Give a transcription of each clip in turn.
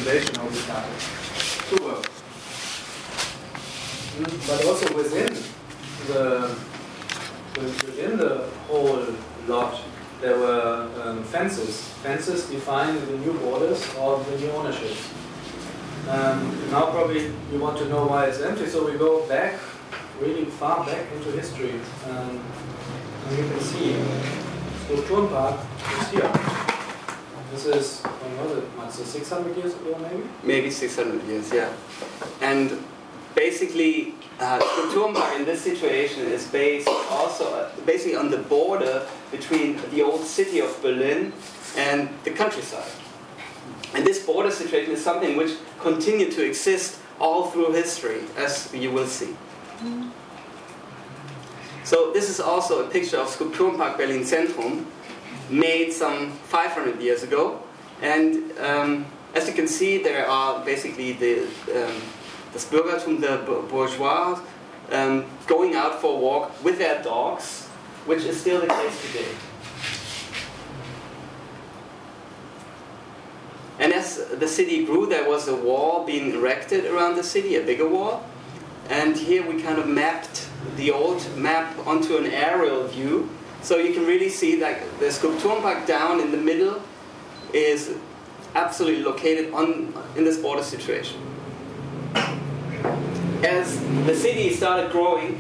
foundation how we started to work. But also within the whole lot, there were fences. Fences defined the new borders or the new ownership. Now probably you want to know why it's empty, so we go back, really far back into history. And you can see Strukturenpark is here. This is, when was it, Mats, 600 years ago maybe? Maybe 600 years, yeah. And basically, Strukturenpark in this situation is based also basically on the border between the old city of Berlin and the countryside. And this border situation is something which continued to exist all through history, as you will see. So this is also a picture of Strukturenpark Berlin Zentrum, made some 500 years ago. And as you can see, there are basically das Bürgertum, the bourgeois, going out for a walk with their dogs, which is still the case today. And as the city grew, there was a wall being erected around the city, a bigger wall. And here we kind of mapped the old map onto an aerial view. So you can really see that the Strukturenpark down in the middle is absolutely located in this border situation. As the city started growing,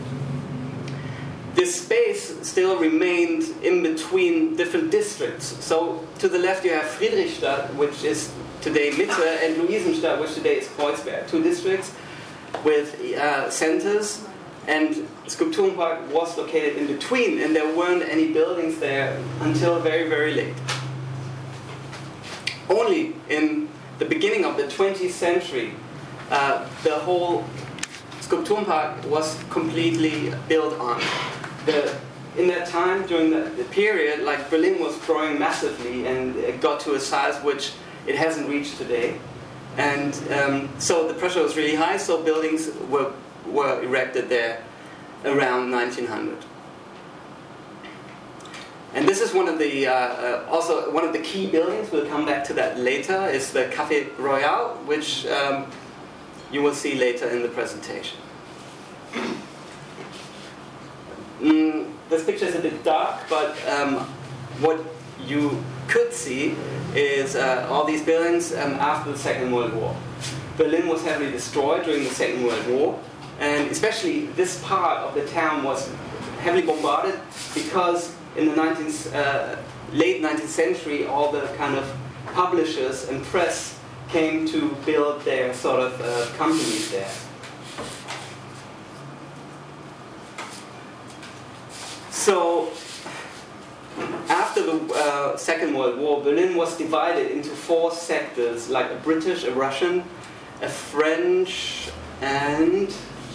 this space still remained in between different districts. So to the left you have Friedrichstadt, which is today Mitte, and Luisenstadt, which today is Kreuzberg. Two districts with centers, and Strukturenpark was located in between, and there weren't any buildings there until very, very late. Only in the beginning of the 20th century, the whole Strukturenpark was completely built on. In that time, during the period, like Berlin was growing massively, and it got to a size which it hasn't reached today. And so the pressure was really high, so buildings were erected there around 1900. And this is one of the also one of the key buildings. We'll come back to that later. Is the Café Royal, which you will see later in the presentation. This picture is a bit dark, but what you could see is all these buildings after the Second World War. Berlin was heavily destroyed during the Second World War, and especially this part of the town was heavily bombarded because in the late 19th century all the kind of publishers and press came to build their sort of companies there. So after the Second World War, Berlin was divided into 4 sectors, like a British, a Russian, a French, and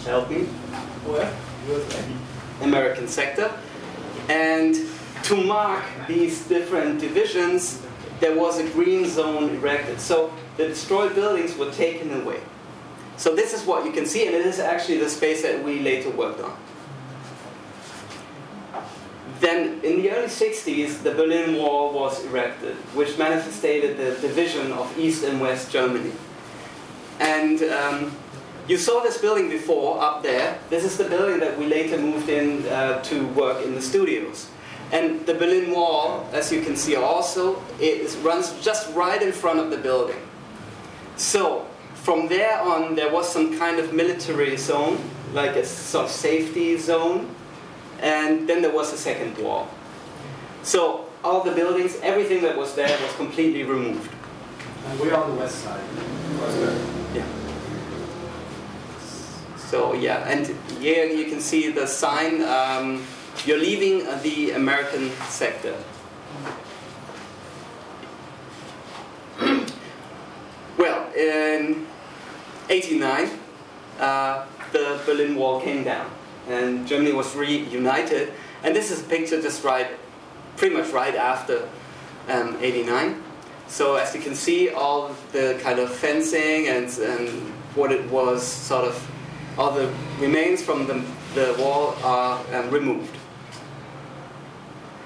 American sector. And to mark these different divisions, there was a green zone erected. So the destroyed buildings were taken away. So this is what you can see, and it is actually the space that we later worked on. Then, in the early 60s, the Berlin Wall was erected, which manifested the division of East and West Germany. And you saw this building before, up there. This is the building that we later moved in to work in the studios. And the Berlin Wall, as you can see also, runs just right in front of the building. So, from there on, there was some kind of military zone, like a sort of safety zone. And then there was a second wall. So all the buildings, everything that was there was completely removed. And we're on the west side. Yeah. So yeah, and here you can see the sign, you're leaving the American sector. Well, in 1989, the Berlin Wall came down. And Germany was reunited, and this is a picture just pretty much right after 89. So as you can see, all the kind of fencing and what it was, sort of, all the remains from the wall are removed.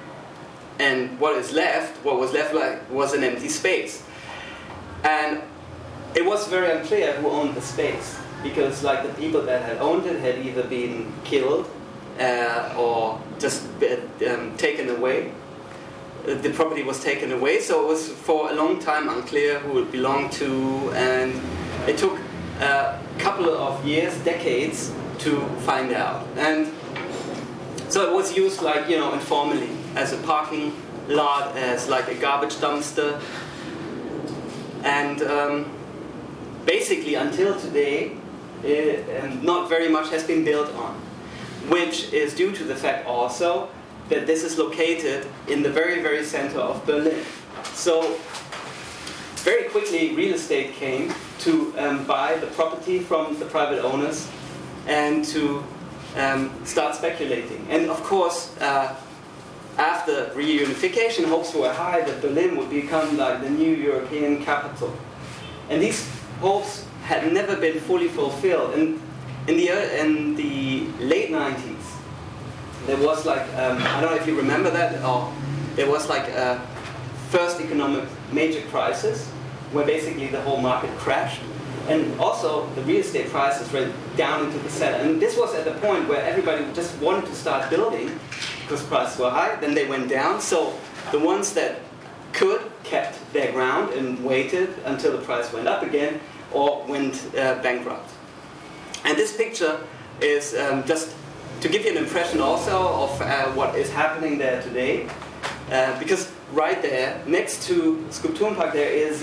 And what was left was an empty space. And it was very unclear who owned the space, because like the people that had owned it had either been killed or just taken away. The property was taken away, so it was for a long time unclear who it belonged to, and it took a couple of years, decades, to find out. And so it was used like, informally, as a parking lot, as like a garbage dumpster, and basically until today, not very much has been built on, which is due to the fact also that this is located in the very, very center of Berlin. So very quickly real estate came to buy the property from the private owners and to start speculating. And of course, after reunification, hopes were high that Berlin would become like the new European capital. And these hopes had never been fully fulfilled. And in the late 90s, there was like, I don't know if you remember that, or there was like a first economic major crisis where basically the whole market crashed. And also the real estate prices went down into the cellar. And this was at the point where everybody just wanted to start building because prices were high, then they went down. So the ones that could kept their ground and waited until the price went up again or went bankrupt. And this picture is just to give you an impression also of what is happening there today. Because right there, next to Skulpturenpark, there is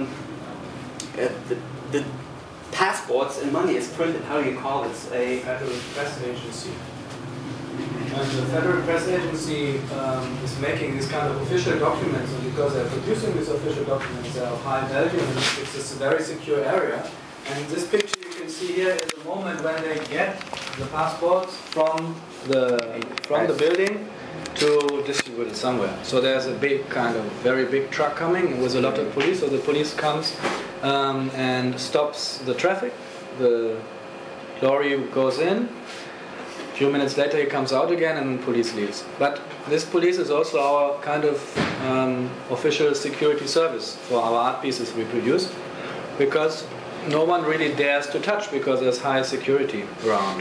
the passports and money is printed. How do you call it? A Federal Press Agency. And the Federal Press Agency is making these kind of official documents, and because they're producing these official documents, they're of high value, and it's a very secure area. And this picture you can see here is a moment when they get the passports from the building to distribute it somewhere. So there's a big kind of very big truck coming with a lot of police. So the police comes and stops the traffic. The lorry goes in. A few minutes later he comes out again and police leaves. But this police is also our kind of official security service for our art pieces we produce, because no one really dares to touch because there's high security around.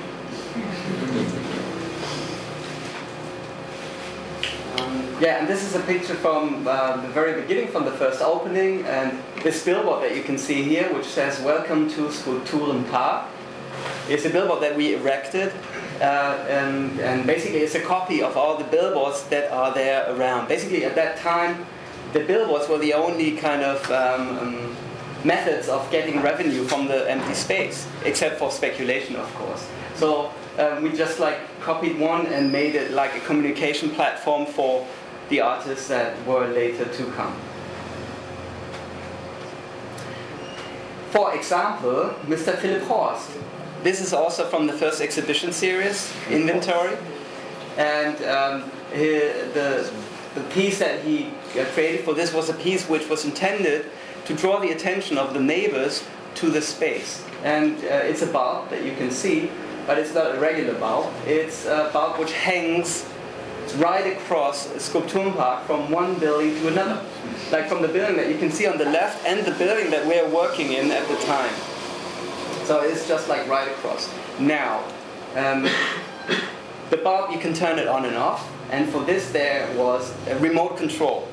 Yeah, and this is a picture from the very beginning, from the first opening, and this billboard that you can see here, which says "Welcome to Skulpturenpark," is a billboard that we erected, and basically it's a copy of all the billboards that are there around. Basically, at that time, the billboards were the only kind of methods of getting revenue from the empty space, except for speculation, of course. So we just like copied one and made it like a communication platform for the artists that were later to come. For example, Mr. Philip Horst. This is also from the first exhibition series, Inventory, and the piece that he created for this was a piece which was intended to draw the attention of the neighbors to the space. And it's a bulb that you can see, but it's not a regular bulb. It's a bulb which hangs right across Skulpturenpark from one building to another. Like from the building that you can see on the left and the building that we're working in at the time. So it's just like right across. Now, the bulb, you can turn it on and off, and for this there was a remote control.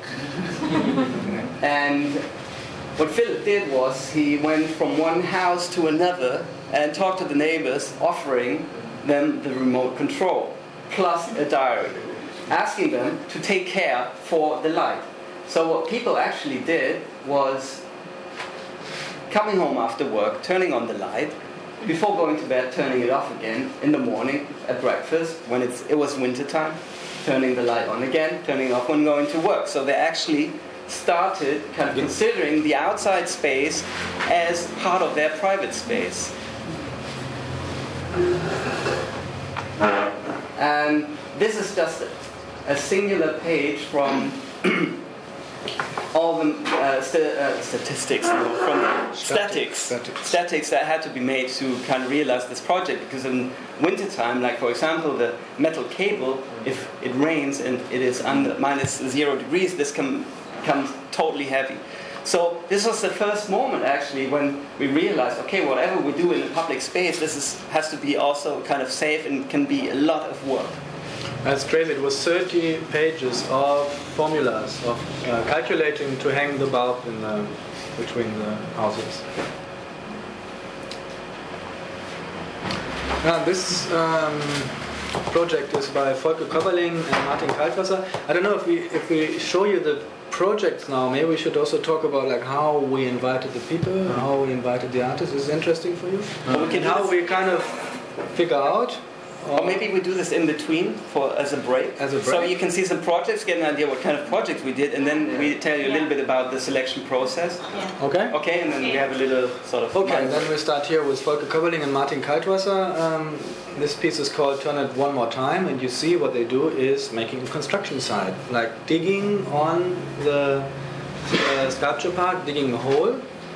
And what Philip did was he went from one house to another and talked to the neighbors, offering them the remote control, plus a diary, asking them to take care for the light. So what people actually did was coming home after work, turning on the light, before going to bed, turning it off again in the morning at breakfast, when it was winter time, turning the light on again, turning it off when going to work. So they actually started kind of considering the outside space as part of their private space. And this is just a singular page from all the statistics that had to be made to kind of realize this project, because in wintertime, like for example the metal cable, if it rains and it is under -0 degrees, this becomes totally heavy. So this was the first moment actually when we realized, okay, whatever we do in the public space, has to be also kind of safe and can be a lot of work. That's crazy. It was 30 pages of formulas of calculating to hang the bulb between the houses. Now this project is by Volker Köberling and Martin Kaltwasser. I don't know if we show you the projects now. Maybe we should also talk about like how we invited the people, how we invited the artists. Is it interesting for you? And how we kind of figure out. Or maybe we do this in between as a break. So you can see some projects, get an idea what kind of projects we did, and then we tell you a little bit about the selection process. Yeah. Okay. Okay, and then we have a little sort of... Okay, then we start here with Volker Köberling and Martin Kaltwasser. This piece is called Turn It One More Time, and you see what they do is making a construction site, like digging on the sculpture part, digging a hole.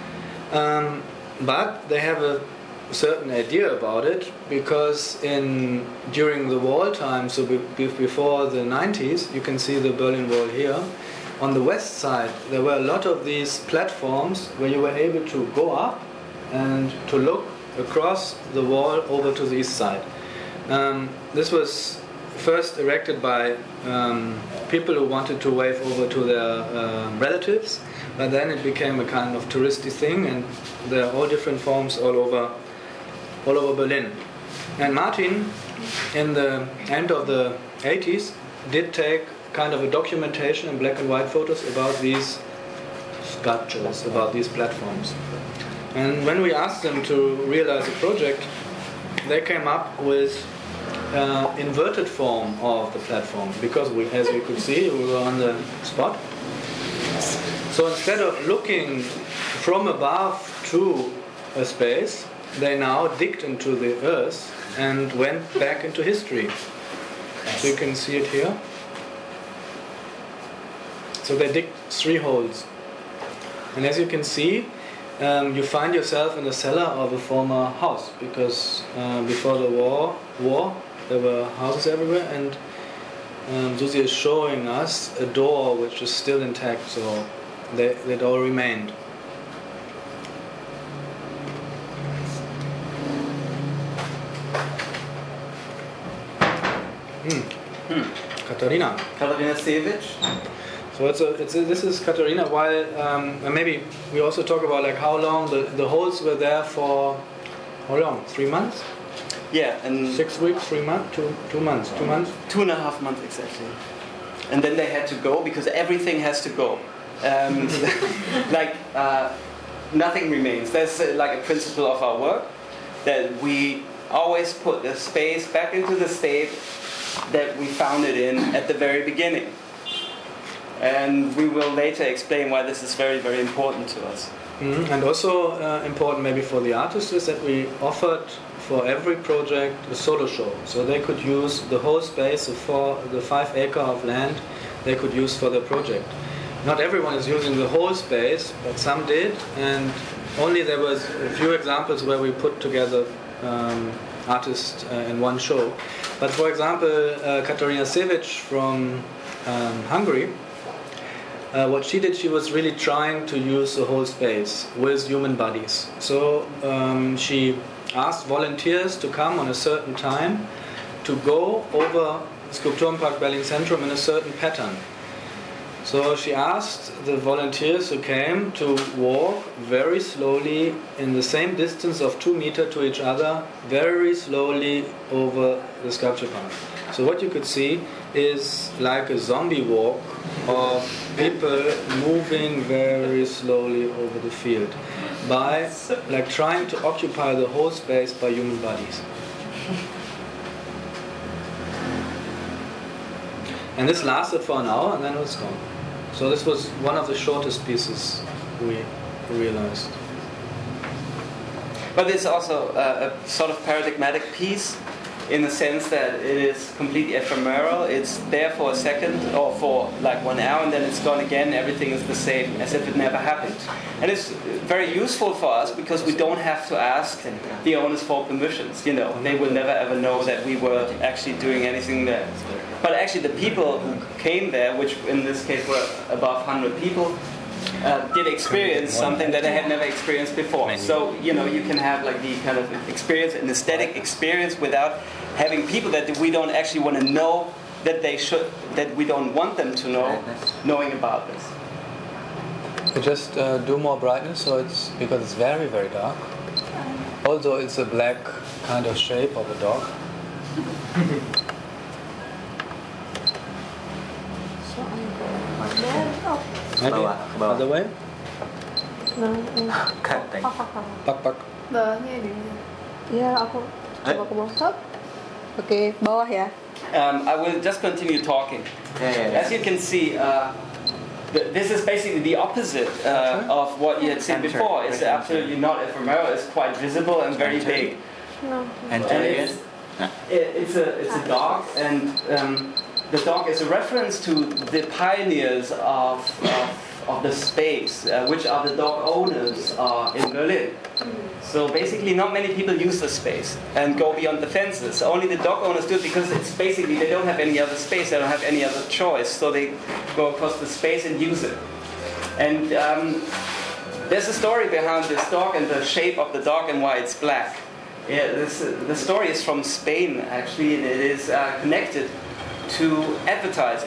But they have a certain idea about it, because during the wall time, so before the 90s, you can see the Berlin Wall here. On the west side, there were a lot of these platforms where you were able to go up and to look across the wall over to the east side. This was first erected by people who wanted to wave over to their relatives, but then it became a kind of touristy thing, and there are all different forms all over Berlin. And Martin, in the end of the 80s, did take kind of a documentation in black and white photos about these sculptures, about these platforms. And when we asked them to realize a project, they came up with inverted form of the platform, because as you could see, we were on the spot. So instead of looking from above to a space, they now digged into the earth and went back into history. So you can see it here. So they digged 3 holes. And as you can see, you find yourself in the cellar of a former house, because before the war, there were houses everywhere, and Susi is showing us a door which is still intact, so that all remained. Katarina Sevic. So this is Katarina. While maybe we also talk about like how long the holes were there for. How long? 3 months? Yeah, and 6 weeks, 3 months, 2 months, 2 months. 2.5 months exactly. And then they had to go because everything has to go. Nothing remains. That's like a principle of our work, that we always put the space back into the state that we found it in at the very beginning. And we will later explain why this is very, very important to us. Mm-hmm. And also important maybe for the artists is that we offered for every project a solo show. So they could use the whole space for the 5 acre of land they could use for the project. Not everyone is using the whole space, but some did, and only there was a few examples where we put together artists in one show. But for example, Katarina Sevic from Hungary, what she did, she was really trying to use the whole space with human bodies. So she asked volunteers to come on a certain time to go over Skulpturenpark Berlin-Zentrum in a certain pattern. So she asked the volunteers who came to walk very slowly in the same distance of 2 meters to each other, very slowly over the sculpture park. So what you could see is like a zombie walk of people moving very slowly over the field by like trying to occupy the whole space by human bodies. And this lasted for an hour and then it was gone. So this was one of the shortest pieces we realized. But it's also a sort of paradigmatic piece in the sense that it is completely ephemeral. It's there for a second or for like 1 hour and then it's gone again. Everything is the same as if it never happened. And it's very useful for us because we don't have to ask the owners for permissions. You know, they will never ever know that we were actually doing anything there. But actually the people who came there, which in this case were above 100 people, did experience something that they had never experienced before. So, you know, you can have like the kind of experience, an aesthetic experience, without having people that we don't actually want to know that we don't want them to know, knowing about this. You just do more brightness, so because it's very, very dark. Also, it's a black kind of shape of a dog. Maybe other way? Pak. Bawahnya di mana? Iya, aku coba ke bawah. Oke, bawah ya. I will just continue talking. As you can see, this is basically the opposite of what you had seen before. It's absolutely not ephemeral. It's quite visible and very big. And it's a dog, and the dog is a reference to the pioneers of the space, which are the dog owners in Berlin. So basically not many people use the space and go beyond the fences. Only the dog owners do it because it's basically they don't have any other space, they don't have any other choice, so they go across the space and use it. And there's a story behind this dog and the shape of the dog and why it's black. Yeah, the story is from Spain actually, and it is connected to advertising.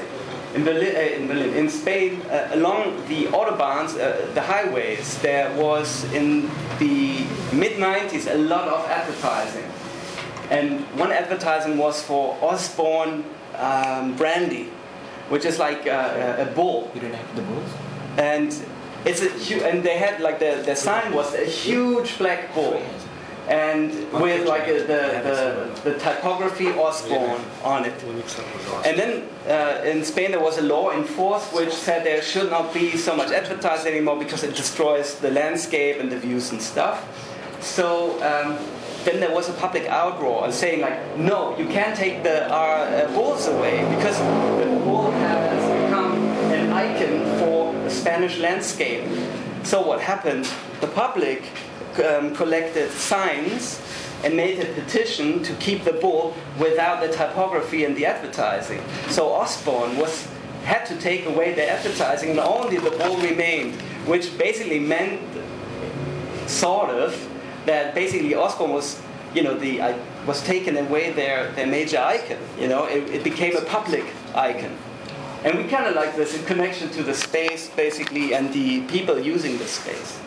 In Spain, along the autobahns, the highways, there was in the mid-90s a lot of advertising. And one advertising was for Osborne brandy, which is like a bull. You don't have the bulls? And and they had like the sign was a huge black bull. And with like the typography Osborne on it. And then in Spain there was a law in force which said there should not be so much advertising anymore because it destroys the landscape and the views and stuff. So then there was a public outroar and saying like, no, you can't take our bulls away because the bull has become an icon for the Spanish landscape. So what happened? The public collected signs and made a petition to keep the bull without the typography and the advertising. So Osborne had to take away the advertising and only the bull remained, which basically meant sort of that basically Osborne was, you know, was taken away their major icon. You know, it became a public icon. And we kind of like this in connection to the space basically and the people using the space.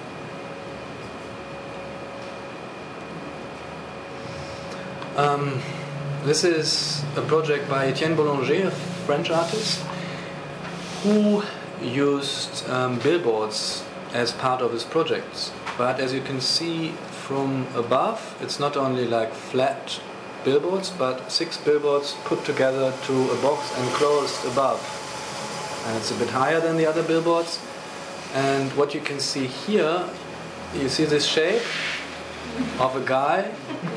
This is a project by Etienne Boulanger, a French artist, who used billboards as part of his projects. But as you can see from above, it's not only like flat billboards, but 6 billboards put together to a box and closed above. And it's a bit higher than the other billboards. And what you can see here, you see this shape of a guy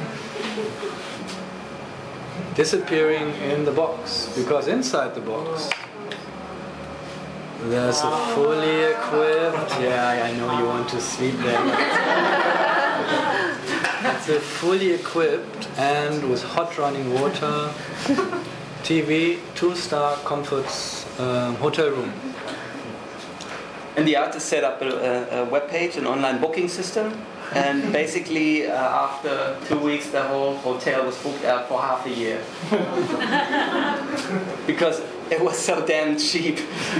disappearing in the box, because inside the box there's a fully equipped, I know you want to sleep there. It's a fully equipped and with hot running water, TV, 2-star comforts hotel room. And the artist set up a web page, an online booking system. And basically, after 2 weeks, the whole hotel was booked out for half a year. Because it was so damn cheap.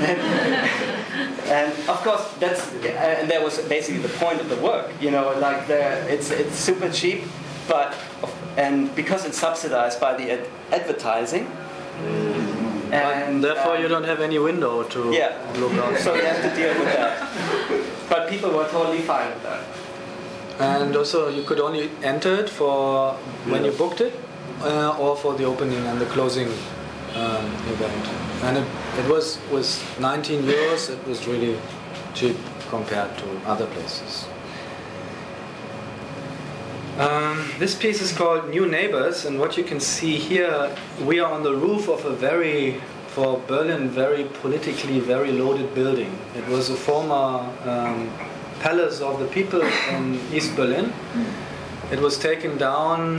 And of course, and that was basically the point of the work. You know, like it's super cheap, and because it's subsidized by the advertising. And therefore, you don't have any window to look out. So you have to deal with that. But people were totally fine with that. And also, you could only enter it for when you booked it, or for the opening and the closing event. And it was 19 euros. It was really cheap compared to other places. This piece is called New Neighbors, and what you can see here, we are on the roof of a for Berlin, very politically very loaded building. It was a former Palace of the People in East Berlin. It was taken down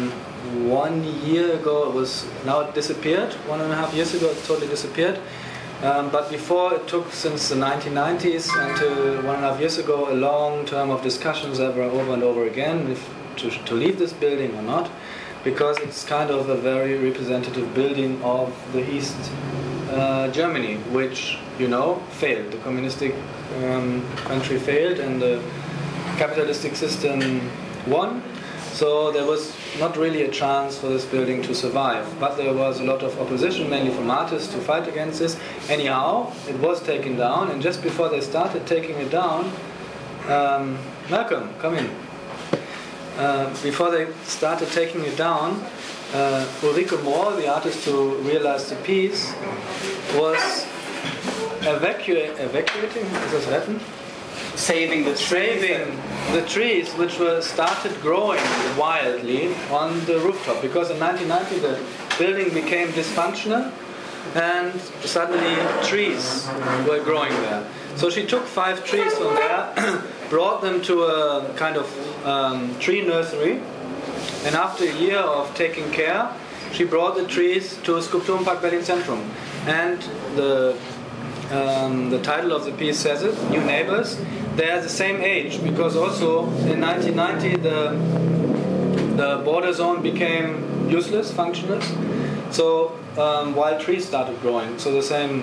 1 year ago. It disappeared 1.5 years ago. It totally disappeared. But before, it took since the 1990s until 1.5 years ago a long term of discussions over and over again if to leave this building or not, because it's kind of a very representative building of the East Germany, which, you know, failed. The communistic country failed and the capitalistic system won. So there was not really a chance for this building to survive. But there was a lot of opposition, mainly from artists, to fight against this. Anyhow, it was taken down, and just before they started taking it down, Malcolm, come in. Before they started taking it down, Ulrike Mohr, the artist who realized the piece, was evacuating, is this Latin? Saving the trees which were started growing wildly on the rooftop, because in 1990 the building became dysfunctional and suddenly trees were growing there. So she took 5 trees from there, brought them to a kind of tree nursery, and after a year of taking care, she brought the trees to Skulpturenpark Berlin-Zentrum. And the title of the piece says it, New Neighbors. They are the same age, because also in 1990 the border zone became useless, functionless. So wild trees started growing. So the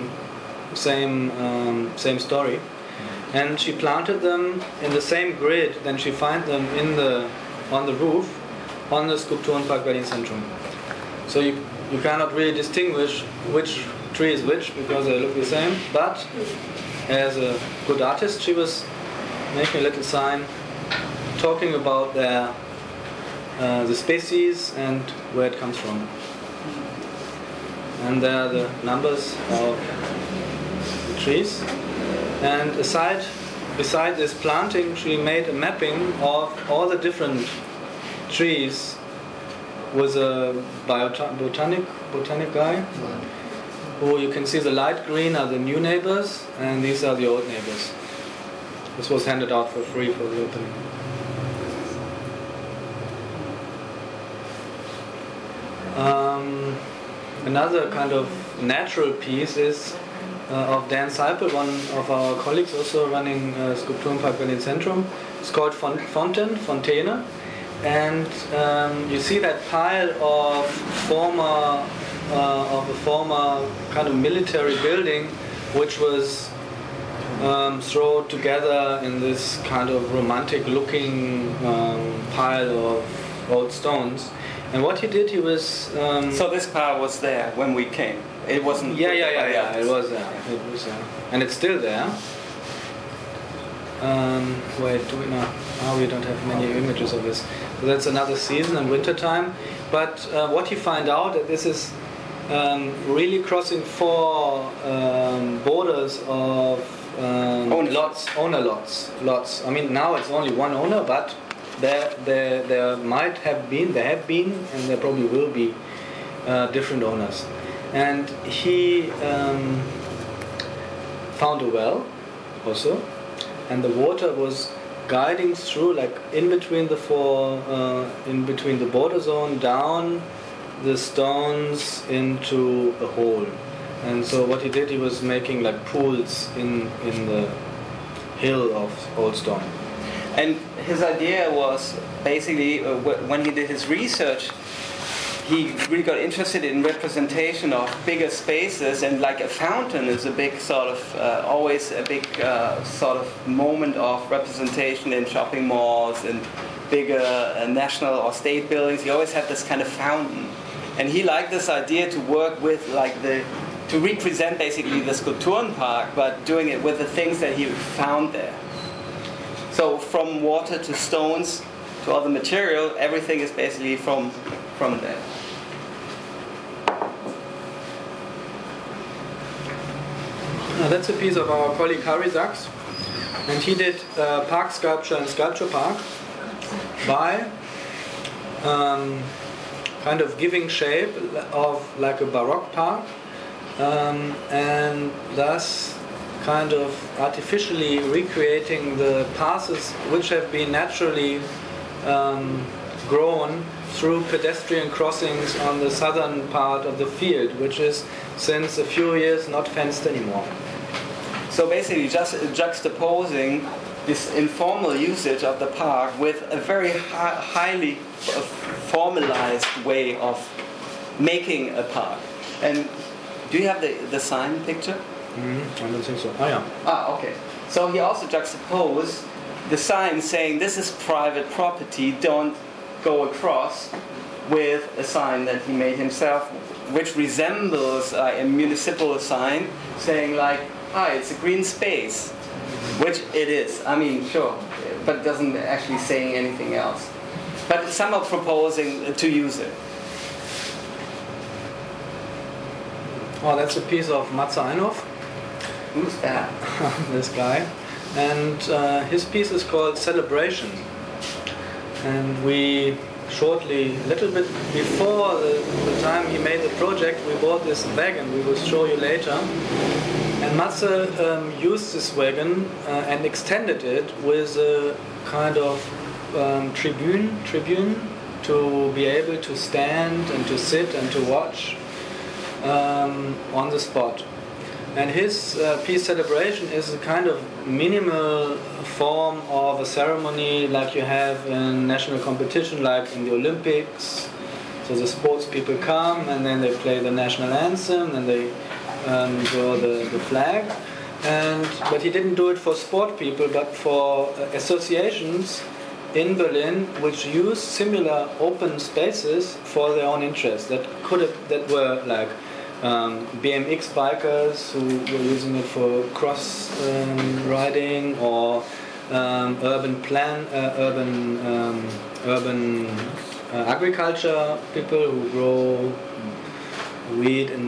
same story. And she planted them in the same grid. Then she found them on the roof on the Skulpturenpark Berlin-Zentrum. So you cannot really distinguish which tree is which, because they look the same. But as a good artist, she was making a little sign talking about the species and where it comes from. And there are the numbers of the trees. And beside this planting, she made a mapping of all the different trees with a botanic guy, who you can see the light green are the new neighbors and these are the old neighbors. This was handed out for free for the opening. Another kind of natural piece is of Dan Seipel, one of our colleagues also running Skulpturenpark Berlin-Zentrum. It's called Fontaine. And you see that pile of a former kind of military building, which was thrown together in this kind of romantic-looking pile of old stones. And what he did, he was... so this pile was there when we came? It wasn't... Yeah, it was there. It was there. And it's still there. Wait, do we not? Oh, we don't have many images of this. So that's another season in winter time. But what you find out, that this is really crossing 4 borders of owner lots. I mean, now it's only one owner, but there might have been, and there probably will be different owners. And he found a well also, and the water was guiding through, like in between the border zone, down the stones into a hole. And so what he did, he was making like pools in the hill of old stone. And his idea was basically, when he did his research, he really got interested in representation of bigger spaces, and like a fountain is a big sort of, always a big sort of moment of representation in shopping malls and bigger national or state buildings. You always have this kind of fountain. And he liked this idea to work with to represent basically the Skulpturenpark, but doing it with the things that he found there. So from water to stones to other material, everything is basically from there. Now that's a piece of our colleague Harry Sachs, and he did park sculpture and sculpture park by kind of giving shape of like a Baroque park, and thus kind of artificially recreating the passes which have been naturally grown through pedestrian crossings on the southern part of the field, which is since a few years not fenced anymore. So basically just juxtaposing this informal usage of the park with a very highly formalized way of making a park. And do you have the sign picture? I don't think so. Oh yeah. Ah, okay. So he also juxtaposed the sign saying this is private property, don't go across, with a sign that he made himself, which resembles a municipal sign saying like, hi, it's a green space, which it is. I mean, sure, but doesn't actually say anything else. But it's somehow proposing to use it. Oh, that's a piece of Matze Einhoff. Who's that? This guy. And his piece is called Celebration. And we shortly, a little bit before the time he made the project, we bought this wagon, we will show you later. And Matze used this wagon and extended it with a kind of tribune to be able to stand and to sit and to watch on the spot. And his peace celebration is a kind of minimal form of a ceremony like you have in national competition, like in the Olympics. So the sports people come and then they play the national anthem and they draw the flag. But he didn't do it for sport people, but for associations in Berlin which use similar open spaces for their own interests. That were like BMX bikers who were using it for cross riding, or urban agriculture people who grow weed in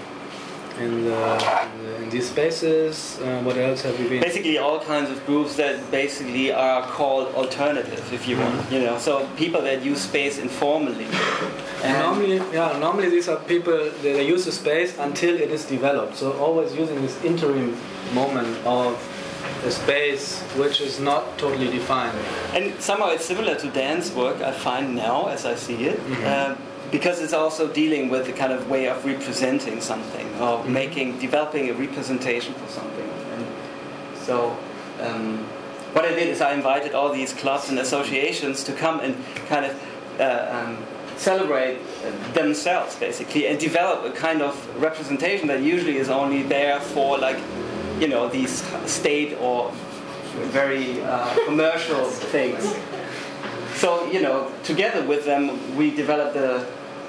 these spaces. What else have we been? Basically, all kinds of groups that basically are called alternative, if you want. You know, so people that use space informally. And normally these are people that use the space until it is developed. So always using this interim moment of a space which is not totally defined. And somehow it's similar to dance work, I find now, as I see it. Because it's also dealing with the kind of way of representing something, or developing a representation for something. And so what I did is I invited all these clubs and associations to come and kind of celebrate themselves, basically, and develop a kind of representation that usually is only there for, like, you know, these state or very commercial things. So, you know, together with them, we developed the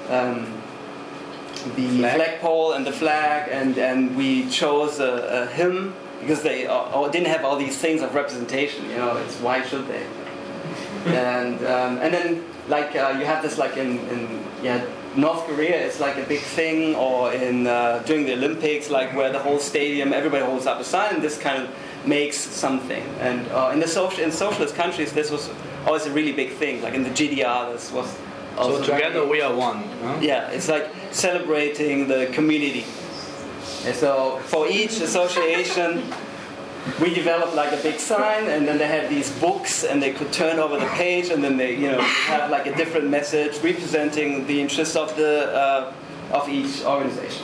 flagpole and the flag, and we chose a hymn, because they didn't have all these things of representation. You know, it's why should they? And then, like, you have this, like in North Korea, it's like a big thing, or in during the Olympics, like where the whole stadium, everybody holds up a sign, and this kind of makes something. And in socialist countries, this was always a really big thing. Like in the GDR, this was also so together we are one. Huh? Yeah, it's like celebrating the community. And so for each association, we developed like a big sign, and then they had these books, and they could turn over the page, and then they, you know, have like a different message representing the interests of of each organization.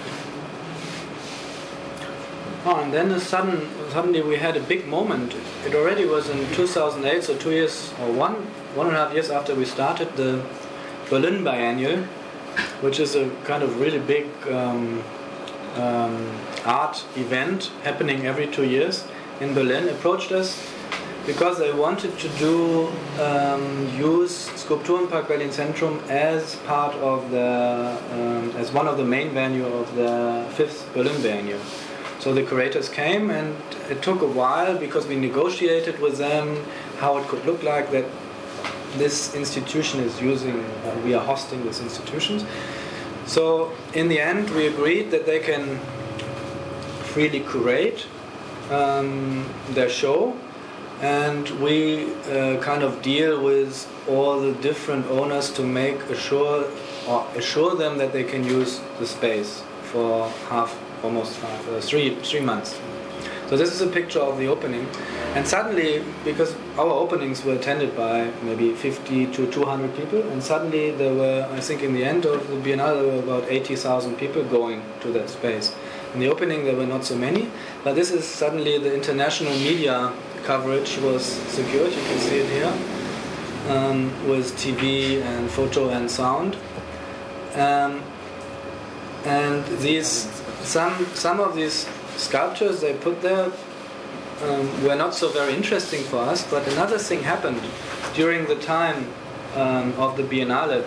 Oh, and then suddenly we had a big moment. It already was in 2008, so 2 years or 1.5 years after we started the Berlin Biennial, which is a kind of really big art event happening every 2 years in Berlin, approached us because they wanted to use Skulpturenpark Berlin Zentrum as part of as one of the main venue of the 5th Berlin Biennial. So the curators came, and it took a while because we negotiated with them how it could look like that this institution is using, we are hosting this institution. So in the end we agreed that they can freely curate their show, and we kind of deal with all the different owners to assure them that they can use the space for almost 3 months. So this is a picture of the opening. And suddenly, because our openings were attended by maybe 50 to 200 people, and suddenly there were, I think in the end of the Biennale, there were about 80,000 people going to that space. In the opening there were not so many, but this is suddenly the international media coverage was secured, you can see it here, with TV and photo and sound. And these, some of these sculptures they put there were not so very interesting for us, but another thing happened during the time of the Biennale.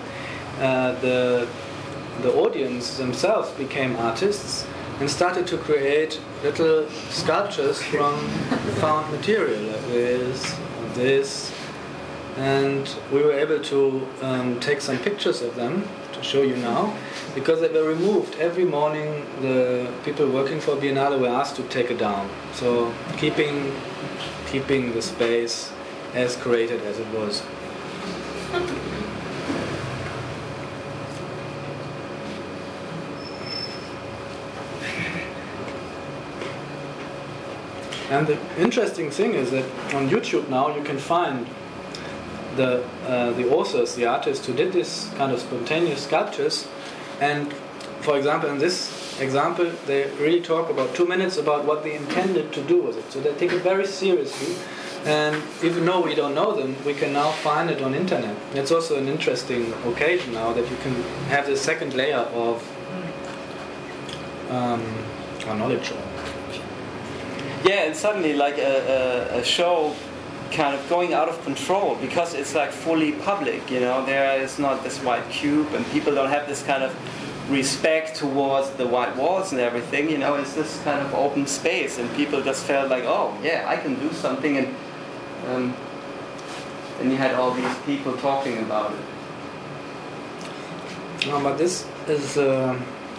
The audience themselves became artists and started to create little sculptures from found material, like this, and we were able to take some pictures of them to show you now, because they were removed every morning. The people working for Biennale were asked to take it down, so keeping the space as created as it was. And the interesting thing is that on YouTube now you can find the authors, the artists who did this kind of spontaneous sculptures. And for example, in this example, they really talk about 2 minutes about what they intended to do with it. So they take it very seriously. And even though we don't know them, we can now find it on internet. It's also an interesting occasion now that you can have the second layer of our knowledge. Yeah, and suddenly like a show kind of going out of control because it's like fully public, you know, there is not this white cube and people don't have this kind of respect towards the white walls and everything, you know, it's this kind of open space and people just felt like, oh yeah, I can do something, and you had all these people talking about it. No, but this is the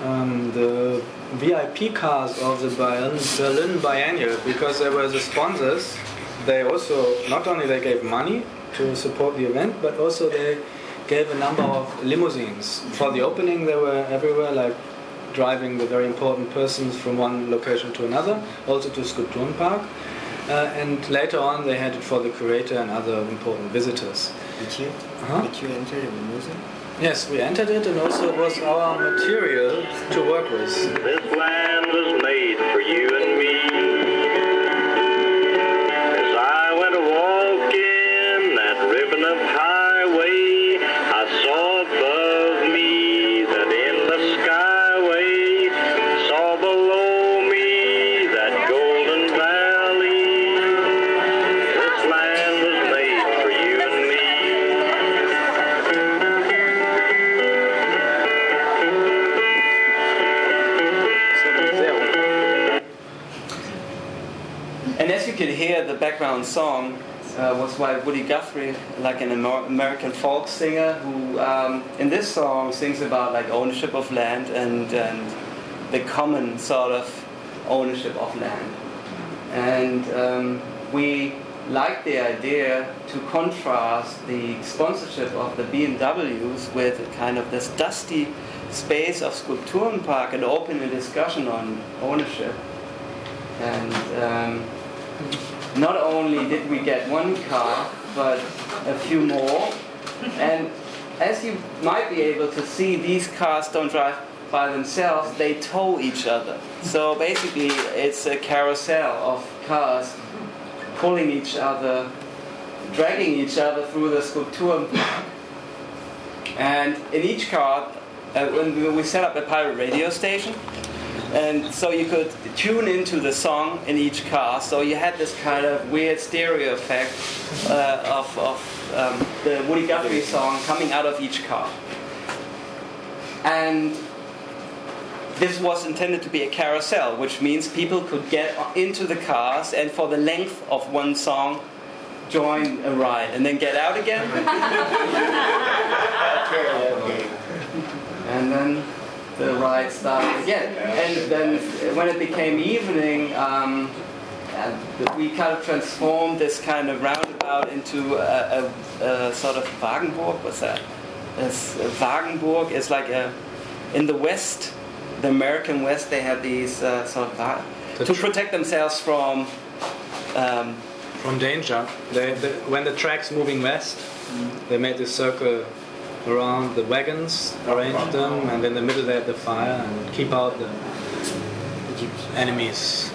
VIP cars of the Berlin Biennial, because they were the sponsors. They also, not only they gave money to support the event, but also they gave a number of limousines. For the opening they were everywhere, like driving the very important persons from one location to another, also to Skulpturenpark. And later on they had it for the curator and other important visitors. Did you enter the limousine? Yes, we entered it, and also it was our material to work with. This land was made for you and me. As I went walking that ribbon of highway, I saw above me that endless skyway, saw below me that golden valley. This land was made for you and me. And as you could hear, the background song was by Woody Guthrie, like an American folk singer who, in this song, sings about like ownership of land and the common sort of ownership of land. And we liked the idea to contrast the sponsorship of the BMWs with kind of this dusty space of Skulpturenpark and open a discussion on ownership. And not only did we get one car, but a few more. And as you might be able to see, these cars don't drive by themselves, they tow each other. So basically it's a carousel of cars pulling each other, dragging each other through the Skulpturenpark. And in each car, when we set up a pirate radio station, and so you could tune into the song in each car. So you had this kind of weird stereo effect of the Woody Guthrie song coming out of each car. And this was intended to be a carousel, which means people could get into the cars and for the length of one song join a ride and then get out again. And then the ride started again. And then when it became evening, we kind of transformed this kind of roundabout into a sort of Wagenburg. What's that? Wagenburg is like in the West, the American West, they have these sort of to protect themselves from danger. When the track's moving west, they made this circle around the wagons, arranged them, and in the middle they had the fire and keep out the enemies.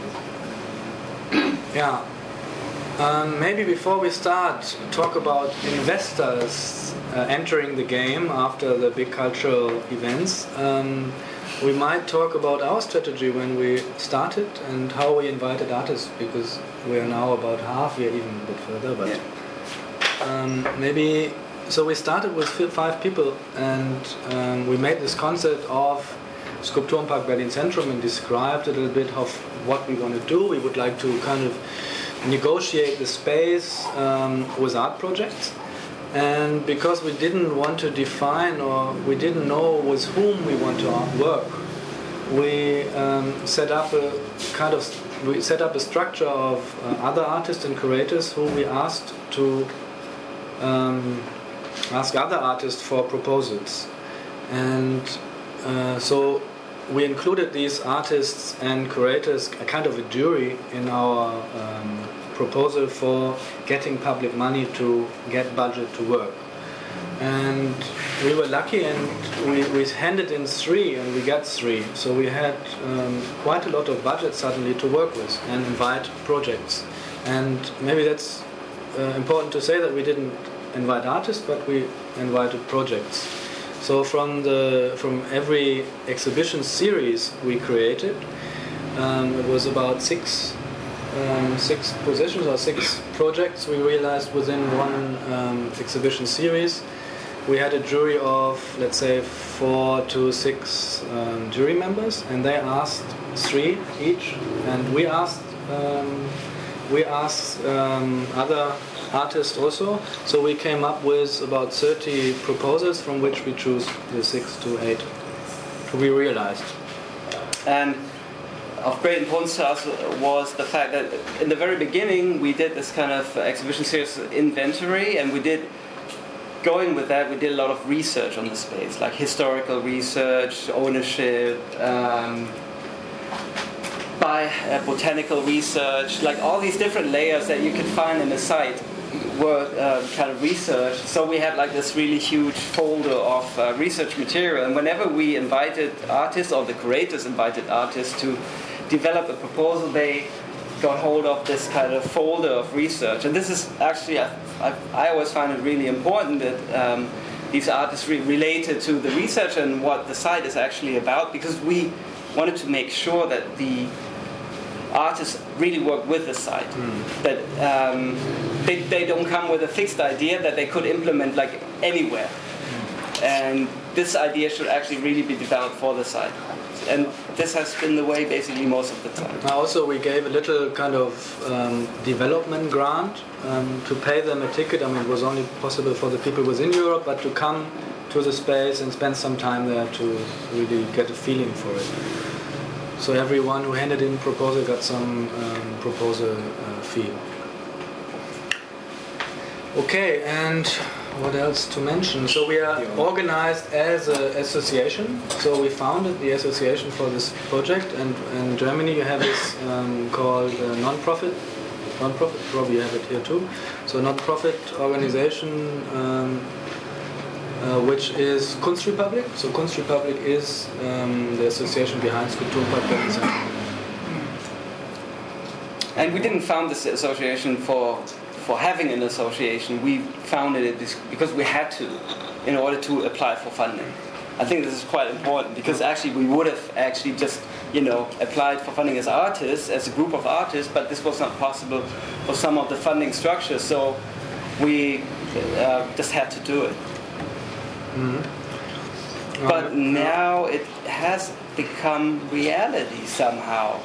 Yeah. Maybe before we start, talk about investors entering the game after the big cultural events. We might talk about our strategy when we started and how we invited artists, because we are now about half, we are even a bit further, but maybe. So we started with 5 people, and we made this concept of Skulpturenpark Berlin Zentrum and described a little bit of what we want to do. We would like to kind of negotiate the space with art projects, and because we didn't want to define, or we didn't know with whom we want to work, we set up a structure of other artists and curators who we asked to ask other artists for proposals, and so we included these artists and curators, a kind of a jury, in our proposal for getting public money to get budget to work. And we were lucky, and we handed in 3 and we got 3. So we had quite a lot of budget suddenly to work with and invite projects. And maybe that's important to say, that we didn't invite artists, but we invited projects. So from every exhibition series we created, it was about 6 positions or 6 projects we realized within one exhibition series. We had a jury of, let's say, 4 to 6 jury members, and they asked 3 each, and we asked other artists also. So we came up with about 30 proposals, from which we choose the 6 to 8 to be realized. And of great importance to us was the fact that in the very beginning we did this kind of exhibition series inventory, and we did a lot of research on the space, like historical research, ownership, botanical research, like all these different layers that you could find in the site were kind of research. So we had like this really huge folder of research material, and whenever we invited artists, or the curators invited artists to develop a proposal, they got hold of this kind of folder of research. And this is actually, I always find it really important that these artists related to the research and what the site is actually about, because we wanted to make sure that the artists really work with the site, that they don't come with a fixed idea that they could implement like anywhere, and this idea should actually really be developed for the site. And this has been the way basically most of the time. Also, we gave a little kind of development grant to pay them a ticket. I mean, it was only possible for the people within Europe, but to come to the space and spend some time there to really get a feeling for it. So everyone who handed in proposal got some proposal fee. Okay, and what else to mention? So we are organized as an association. So we founded the association for this project, and in Germany you have this called non-profit. Non-profit, probably you have it here too. So non-profit organization, which is Kunstrepublik. So Kunstrepublik is the association behind Skulpturenpark Berlin Zentrum. And we didn't found this association for having an association. We founded it because we had to, in order to apply for funding. I think this is quite important, because actually we would have actually just, applied for funding as artists, as a group of artists, but this was not possible for some of the funding structures, so we just had to do it. Mm-hmm. But now it has become reality somehow.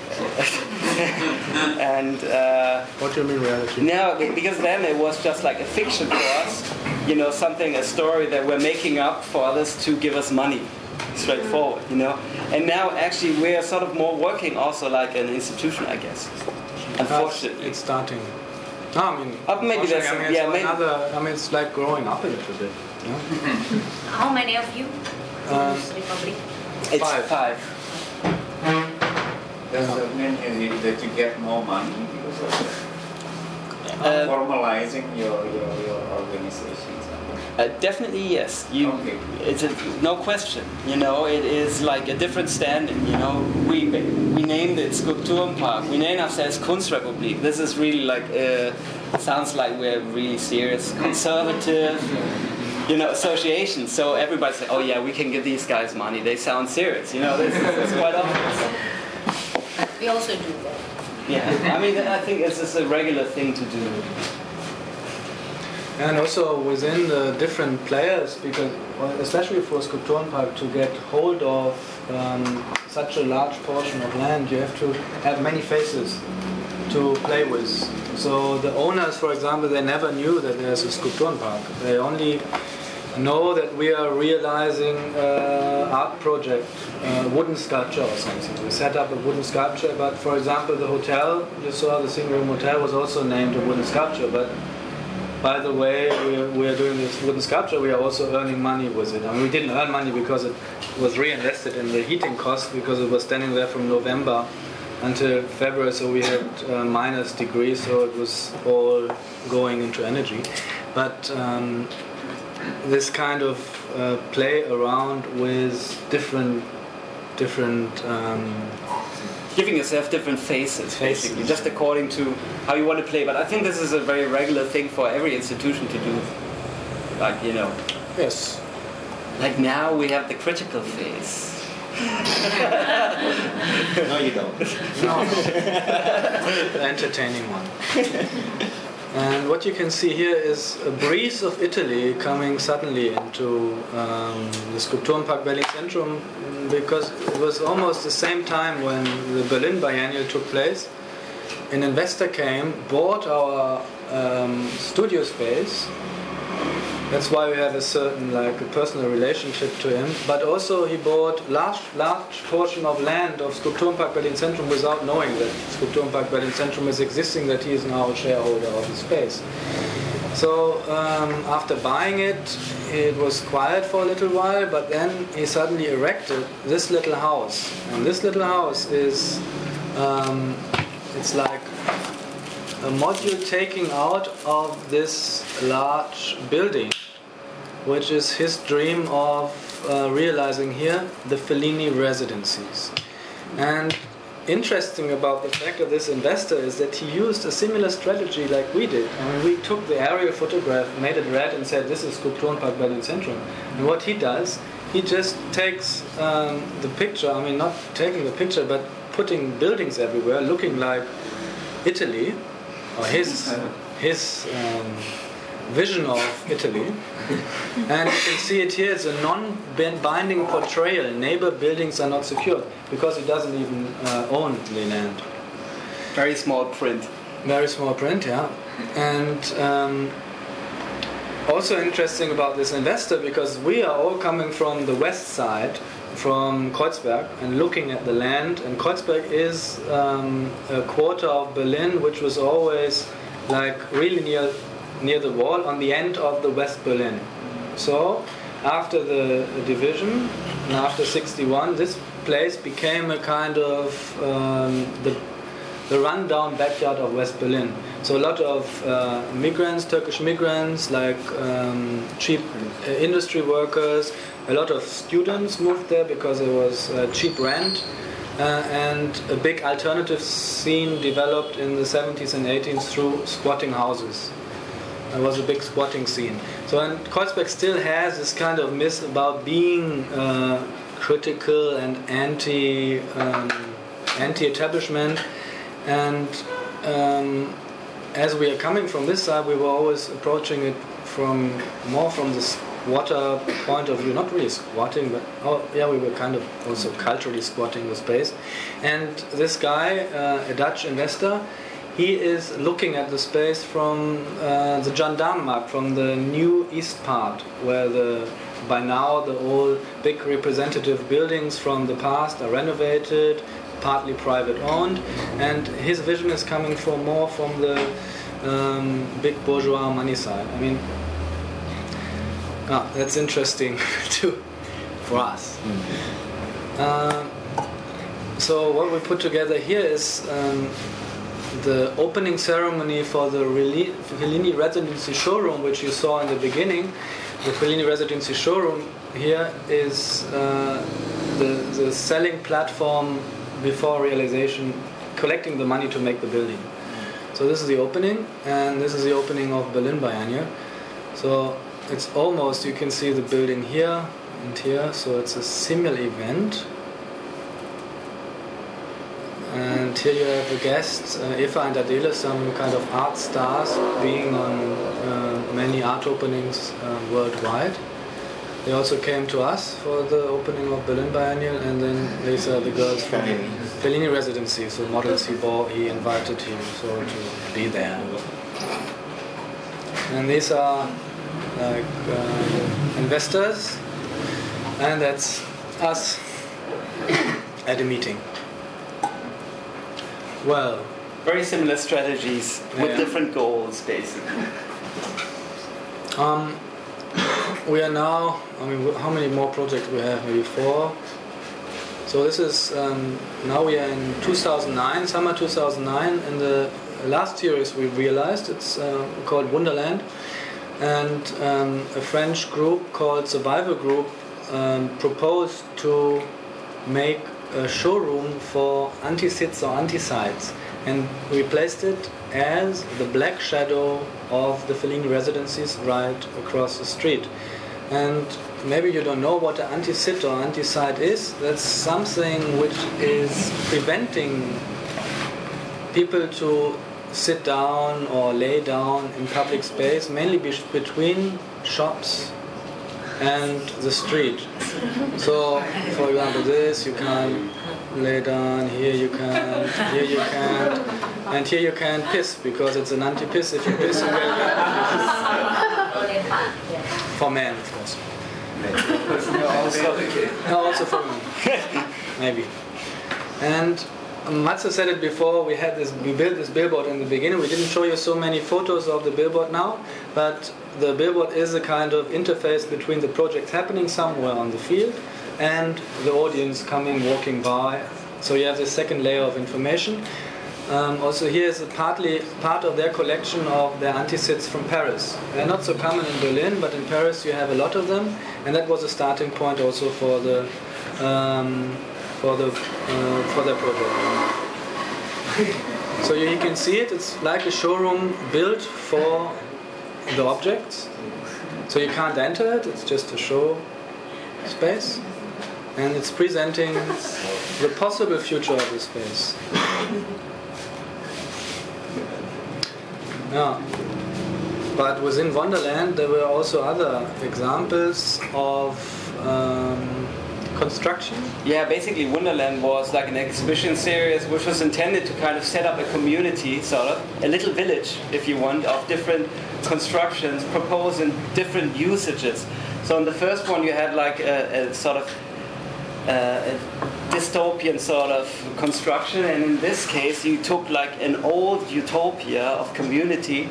And what do you mean reality? No, because then it was just like a fiction for us, a story that we're making up for others to give us money, straightforward, And now actually we're sort of more working also like an institution, I guess. Unfortunately, it's starting. No, I mean, maybe that's it's like growing up a little bit. Yeah? How many of you? It's 5. Does that mean that you get more money because of formalizing your organization? Definitely yes. Okay. It's no question. You know, it is like a different standing. You know, we named it Skulpturenpark. We named ourselves Kunstrepublik. This is really like sounds like we're really serious, conservative, you know, association. So everybody say, oh yeah, we can give these guys money. They sound serious. You know, this is quite obvious. We also do that. Yeah, I mean, I think it's just a regular thing to do. And also within the different players, because especially for Skulpturenpark to get hold of such a large portion of land, you have to have many faces to play with. So the owners, for example, they never knew that there's a Skulpturenpark. They only know that we are realizing art project, wooden sculpture or something. We set up a wooden sculpture, but for example, the hotel, you saw the single room hotel was also named a wooden sculpture, but by the way, we are doing this wooden sculpture, we are also earning money with it. I mean, we didn't earn money because it was reinvested in the heating cost, because it was standing there from November until February, so we had minus degrees, so it was all going into energy. But this kind of play around with different giving yourself different faces, basically, just according to how you want to play. But I think this is a very regular thing for every institution to do. Like, you know. Yes. Like now we have the critical phase. No, you don't. No. The entertaining one. And what you can see here is a breeze of Italy coming suddenly into the Skulpturenpark Berlin-Zentrum, because it was almost the same time when the Berlin Biennial took place. An investor came, bought our studio space. That's why we have a certain a personal relationship to him. But also he bought large portion of land of Skulpturenpark Berlin-Zentrum without knowing that Skulpturenpark Berlin-Zentrum is existing, that he is now a shareholder of the space. So after buying it, it was quiet for a little while, but then he suddenly erected this little house. And this little house is, it's like a module taking out of this large building, which is his dream of realizing here the Fellini residencies. And interesting about the fact of this investor is that he used a similar strategy like we did. I mean, we took the aerial photograph, made it red, and said this is Skulpturenpark Berlin-Zentrum. And what he does, he just takes the picture, I mean not taking the picture, but putting buildings everywhere, looking like Italy, or his vision of Italy. And you can see it here, it's a non-binding portrayal. Neighbor buildings are not secured, because he doesn't even own the land. Very small print. Very small print, yeah. And also interesting about this investor, because we are all coming from the west side, from Kreuzberg, and looking at the land. And Kreuzberg is a quarter of Berlin, which was always really near the wall, on the end of the West Berlin. So after the division, and after 1961, this place became a kind of the rundown backyard of West Berlin. So a lot of migrants, Turkish migrants, cheap industry workers, a lot of students moved there because there was cheap rent, and a big alternative scene developed in the 70s and 80s through squatting houses. There was a big squatting scene. So, and Kreuzberg still has this kind of myth about being critical and anti-establishment. And as we are coming from this side, we were always approaching it more from the squatter point of view. Not really squatting, but we were kind of also culturally squatting the space. And this guy, a Dutch investor, he is looking at the space from the Gendarmenmarkt, from the new east part, where by now the old big representative buildings from the past are renovated, partly private owned, and his vision is coming more from the big bourgeois money side. I mean, that's interesting too for us. So what we put together here is the opening ceremony for the Fellini Residency showroom, which you saw in the beginning. The Fellini Residency showroom here is the selling platform before realization, collecting the money to make the building. So this is the opening, and this is the opening of Berlin Biennial. So it's almost, you can see the building here and here, so it's a similar event. And here you have the guests, Eva and Adele, some kind of art stars, being on many art openings worldwide. They also came to us for the opening of Berlin Biennial, and then these are the girls from Fellini Residency, so Model Cibor, he invited him so to be there. And these are like investors, and that's us at a meeting. Well, very similar strategies with different goals, basically. We are now, how many more projects we have? Maybe 4. So this is, now we are in 2009, summer 2009. In the last series we realized, it's called Wonderland. And a French group called Survival Group proposed to make a showroom for anti-sits or anti-sites, and replaced it as the black shadow of the Fellini Residencies right across the street. And maybe you don't know what an anti-sit or anti-site is. That's something which is preventing people to sit down or lay down in public space, mainly between shops and the street. So, for example, this you can't lay down, here you can't, here you can't, and here you can't piss because it's an anti-piss. If you piss, you will for men, of course. No, also for women, maybe. And Matze said it before. We built this billboard in the beginning. We didn't show you so many photos of the billboard now, but the billboard is a kind of interface between the project happening somewhere on the field and the audience coming, walking by. So you have the second layer of information. Also here is part of their collection of their anti-sits from Paris. They're not so common in Berlin, but in Paris you have a lot of them, and that was a starting point also for their project. So you can see it. It's like a showroom built for the objects. So you can't enter it. It's just a show space, and it's presenting the possible future of the space. Yeah. But within Wonderland there were also other examples of construction. Yeah, basically Wonderland was like an exhibition series which was intended to kind of set up a community, sort of, a little village, if you want, of different constructions proposed in different usages. So in the first one you had like a sort of a dystopian sort of construction, and in this case you took like an old utopia of community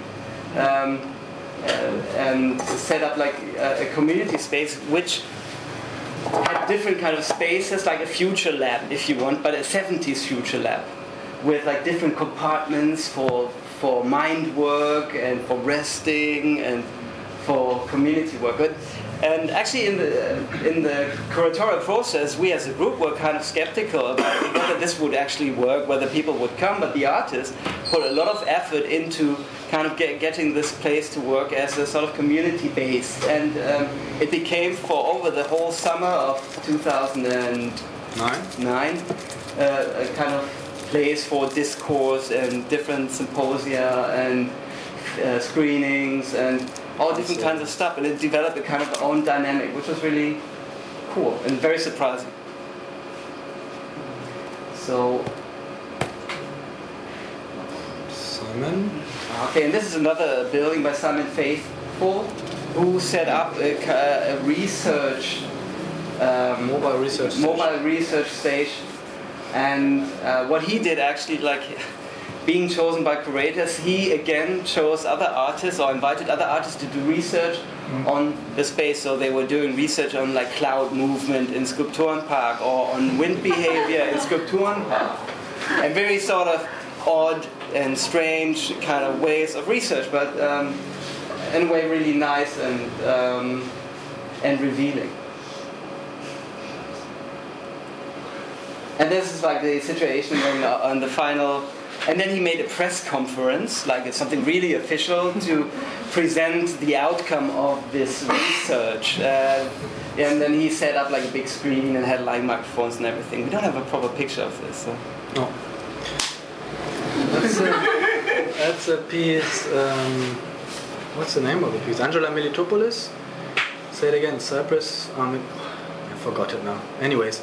and set up like a community space which had different kind of spaces, like a future lab if you want, but a 70s future lab with like different compartments for mind work and for resting and for community work. And actually in the curatorial process, we as a group were kind of skeptical about whether this would actually work, whether people would come, but the artists put a lot of effort into kind of getting this place to work as a sort of community base, and it became, for over the whole summer of 2009 a kind of place for discourse and different symposia and screenings and all different kinds of stuff, and it developed a kind of own dynamic, which was really cool and very surprising. So, Simon? Okay, and this is another building by Simon Faithfull, who set up a research mobile research station. And what he did actually, like, being chosen by curators, he again chose other artists or invited other artists to do research on the space. So they were doing research on like cloud movement in Skulpturenpark or on wind behavior in Skulpturenpark. And very sort of odd and strange kind of ways of research, but in a way really nice and revealing. And this is like the situation when on the final, and then he made a press conference, like it's something really official, to present the outcome of this research. And then he set up like a big screen and had like microphones and everything. We don't have a proper picture of this. So. No. That's a piece. What's the name of the piece? Angela Militopoulos. Say it again. Cyprus. I forgot it now. Anyways.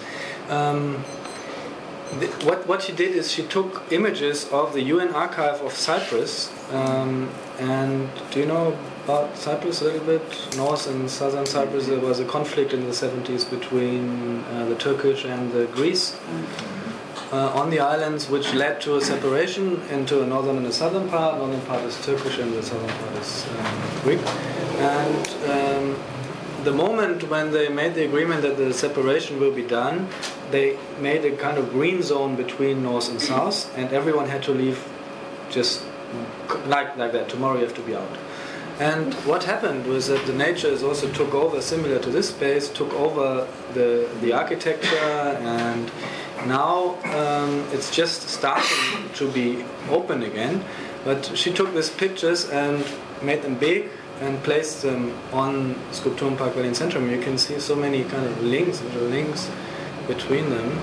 What she did is she took images of the UN archive of Cyprus, and do you know about Cyprus a little bit? North and southern Cyprus, there was a conflict in the 70s between the Turkish and the Greece on the islands, which led to a separation into a northern and a southern part. Northern part is Turkish and the southern part is Greek. And the moment when they made the agreement that the separation will be done, they made a kind of green zone between north and south, and everyone had to leave just like that. Tomorrow you have to be out. And what happened was that the natures also took over, similar to this space, took over the architecture, and now it's just starting to be open again. But she took these pictures and made them big and placed them on Skulpturenpark Berlin Centrum. You can see so many kind of links between them.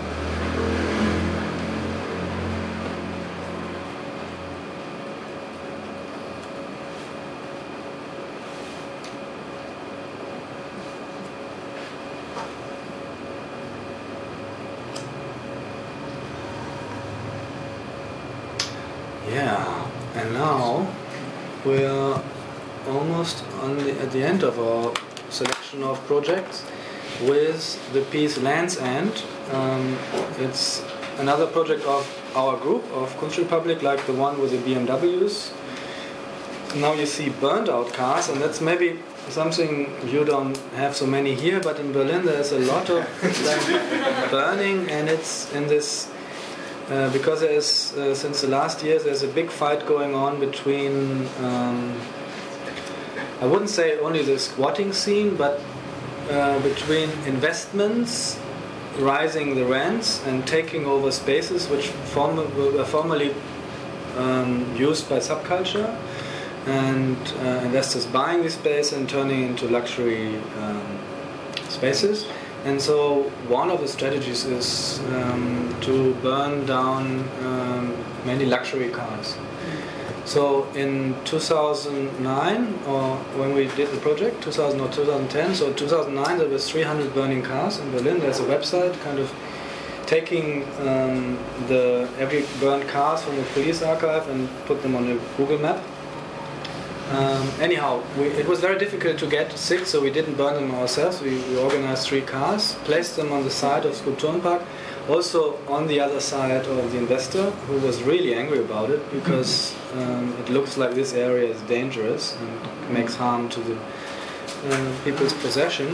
Yeah, and now we're almost at the end of our selection of projects with the piece Land's End. It's another project of our group of Kunstrepublik, like the one with the BMWs. Now you see burned out cars, and that's maybe something you don't have so many here, but in Berlin there's a lot of burning, and it's in this because there's since the last years there's a big fight going on between I wouldn't say only the squatting scene, but between investments rising the rents and taking over spaces which were formerly used by subculture, and investors buying this space and turning into luxury spaces. And so one of the strategies is to burn down mainly luxury cars. So in 2009, or when we did the project, 2000 or 2010, so in 2009 there was 300 burning cars in Berlin. There's a website kind of taking every burned cars from the police archive and put them on a Google map. Anyhow, it was very difficult to get 6, so we didn't burn them ourselves. We organized 3 cars, placed them on the side of Skulpturenpark, also on the other side of the investor, who was really angry about it because it looks like this area is dangerous and makes harm to the people's possession.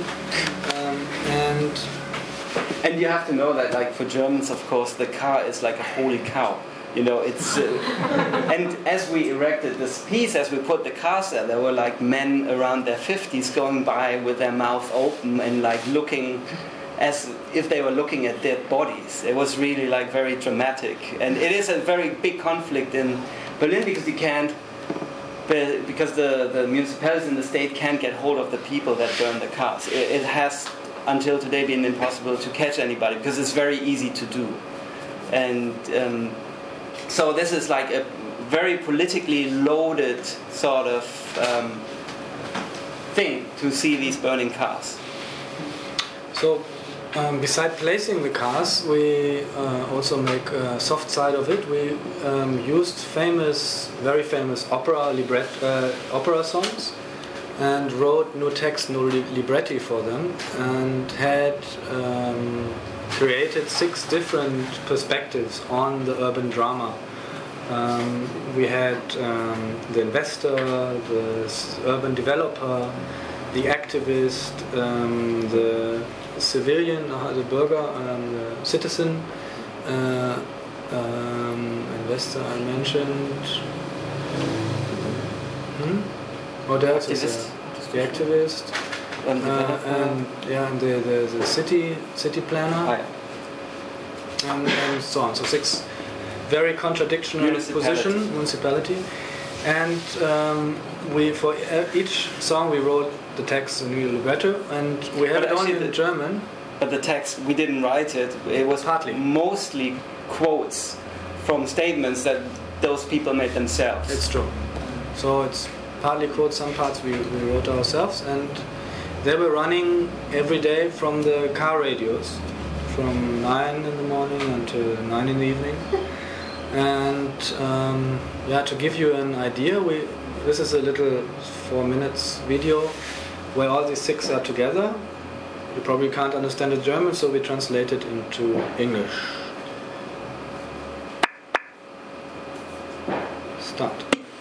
And you have to know that, like, for Germans, of course, the car is like a holy cow. You know, it's and as we erected this piece, as we put the cars there were like men around their 50s going by with their mouth open and like looking as if they were looking at dead bodies. It was really like very dramatic, and it is a very big conflict in Berlin because the municipalities and the state can't get hold of the people that burn the cars. It has until today been impossible to catch anybody because it's very easy to do, and so this is like a very politically loaded sort of thing to see these burning cars. So beside placing the cars, we also make a soft side of it. We used very famous opera songs and wrote new text, new libretti for them, and had created 6 different perspectives on the urban drama We had the investor, the urban developer, the activist, the civilian, the Bürger, the citizen, investor I mentioned. What else is there? The activist, and the city planner, and so on. So 6 very contradictory positions, municipality, and we for each song we wrote the text in new libretto, and we had it only in German. But the text, we didn't write it. It was partly mostly quotes from statements that those people made themselves. It's true. So it's partly quotes, some parts we wrote ourselves, and they were running every day from the car radios, from 9 in the morning until 9 in the evening. And to give you an idea, this is a little 4 minutes video where all these 6 are together. You probably can't understand the German, so we translate it into English. Start.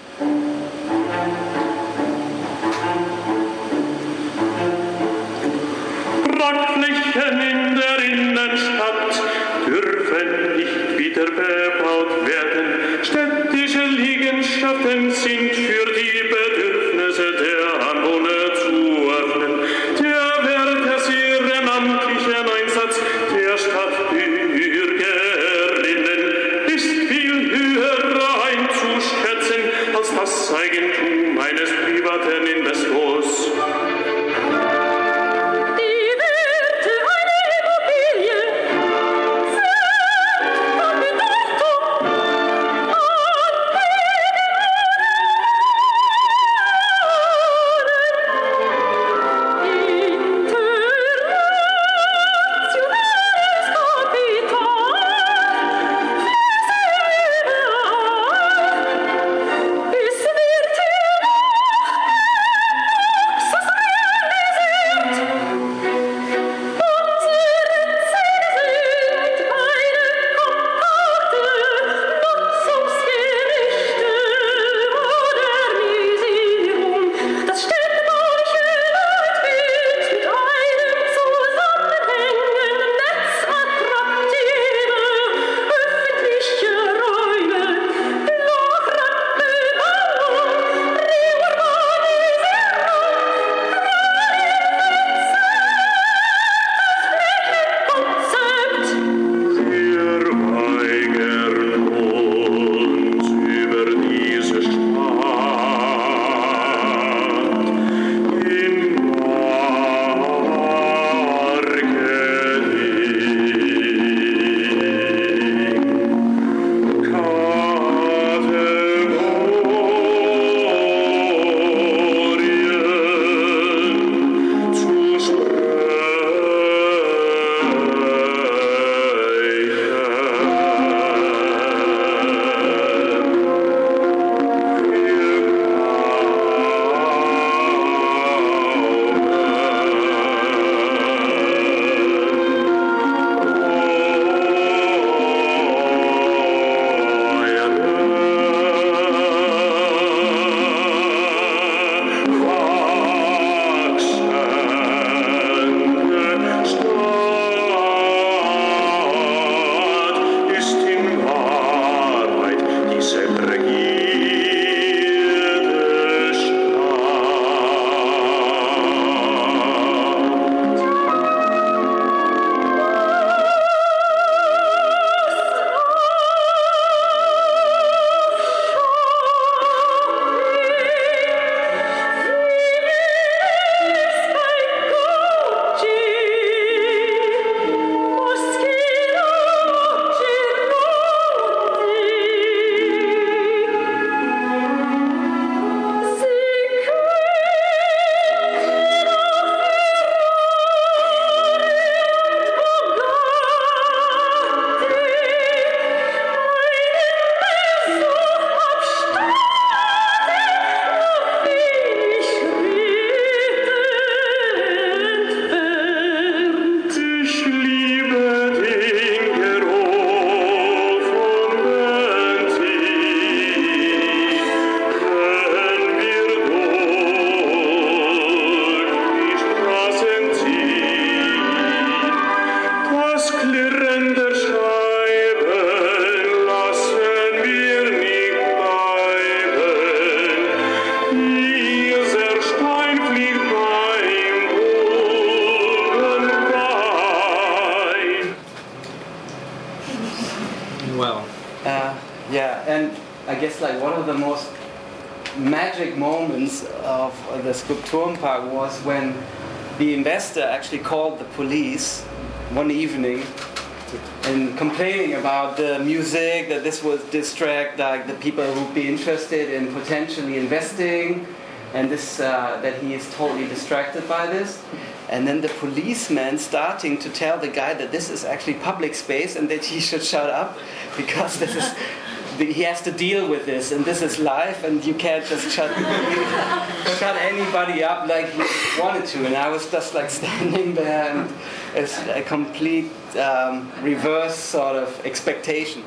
Parkflächen in der Innenstadt dürfen nicht wieder bebaut werden. Städtische Liegenschaften sind für die Bedürfnisse der Anwohner zu öffnen. Der Wert des ehrenamtlichen Einsatzes der Stadtbürgerinnen ist viel höher einzuschätzen als das Eigentum eines privaten Investors. guess like one of the most magic moments of the Skulpturenpark was when the investor actually called the police one evening and complaining about the music, that this would distract like the people who would be interested in potentially investing, and this that he is totally distracted by this. And then the policeman starting to tell the guy that this is actually public space and that he should shut up because this is he has to deal with this, and this is live, and you can't just shut anybody up like he wanted to. And I was just like standing there, and it's a complete reverse sort of expectation.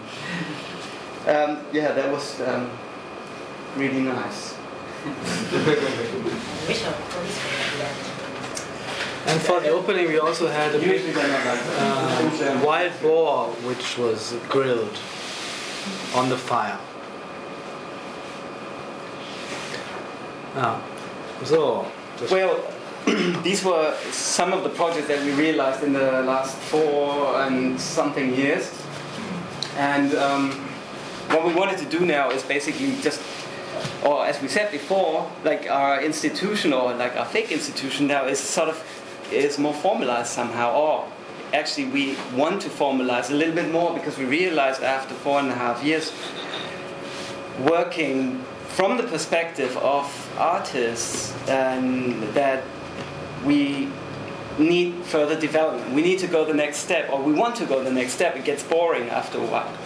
That was really nice. And for the opening, we also had a big wild boar, which was grilled on the fire. Well, these were some of the projects that we realized in the last 4 and something years. And what we wanted to do now is basically just, or as we said before, like our institution or like our fake institution now is more formalized somehow, or actually we want to formalize a little bit more because we realized after 4.5 years working from the perspective of artists that we need further development. We need to go the next step, or we want to go the next step. It gets boring after a while.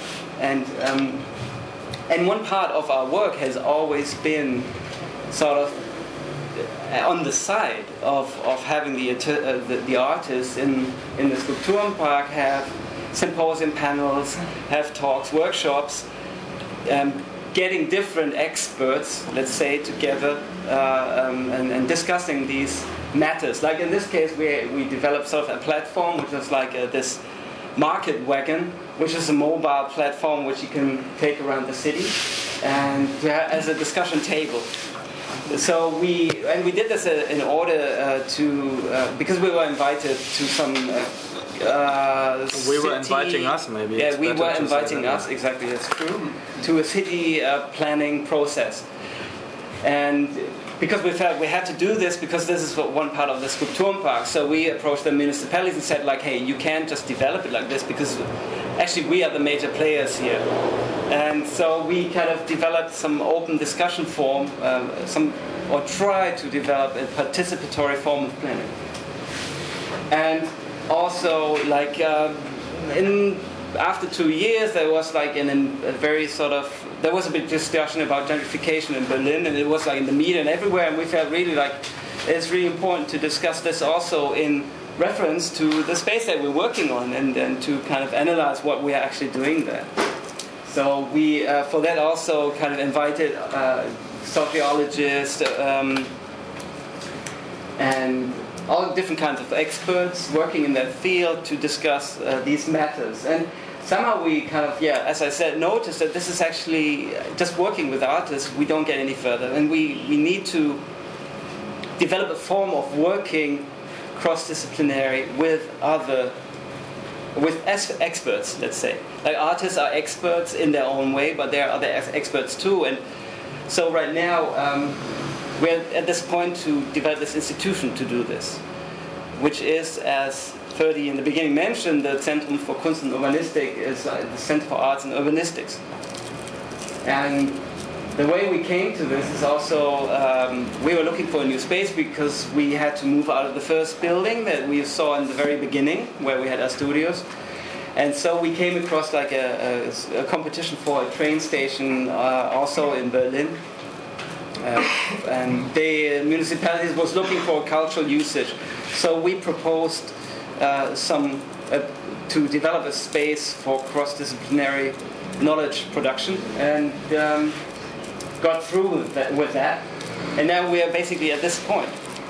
And one part of our work has always been sort of on the side of having the artists in the Skulpturenpark have symposium panels, have talks, workshops, getting different experts, let's say, together and discussing these matters. Like in this case, we developed sort of a platform which is like this market wagon, which is a mobile platform which you can take around the city and as a discussion table. So we did this in order to because we were invited to some. We were inviting us, maybe. Yeah, we were inviting us. Exactly, that's true. To a city planning process, and because we felt we had to do this because this is one part of the Skulpturenpark. So we approached the municipalities and said, like, hey, you can't just develop it like this because actually we are the major players here. And so we kind of developed some open discussion form, or tried to develop a participatory form of planning. And also, like, after 2 years, there was like there was a big discussion about gentrification in Berlin, and it was like in the media and everywhere, and we felt really like it's really important to discuss this also in reference to the space that we're working on, and to kind of analyze what we are actually doing there. So we, for that, also kind of invited sociologists and all different kinds of experts working in that field to discuss these matters. And somehow we kind of, as I said, noticed that this is actually just working with artists, we don't get any further. And we need to develop a form of working cross-disciplinary with experts, let's say. Like artists are experts in their own way, but there are other experts too. And so right now, we're at this point to develop this institution to do this, which is, as Ferdi in the beginning mentioned, the Zentrum für Kunst und Urbanistik is the Center for Arts and Urbanistics. And the way we came to this is also, we were looking for a new space because we had to move out of the first building that we saw in the very beginning, where we had our studios. And so we came across like a competition for a train station also in Berlin. And the municipality was looking for cultural usage. So we proposed to develop a space for cross-disciplinary knowledge production, and got through with that. And now we are basically at this point.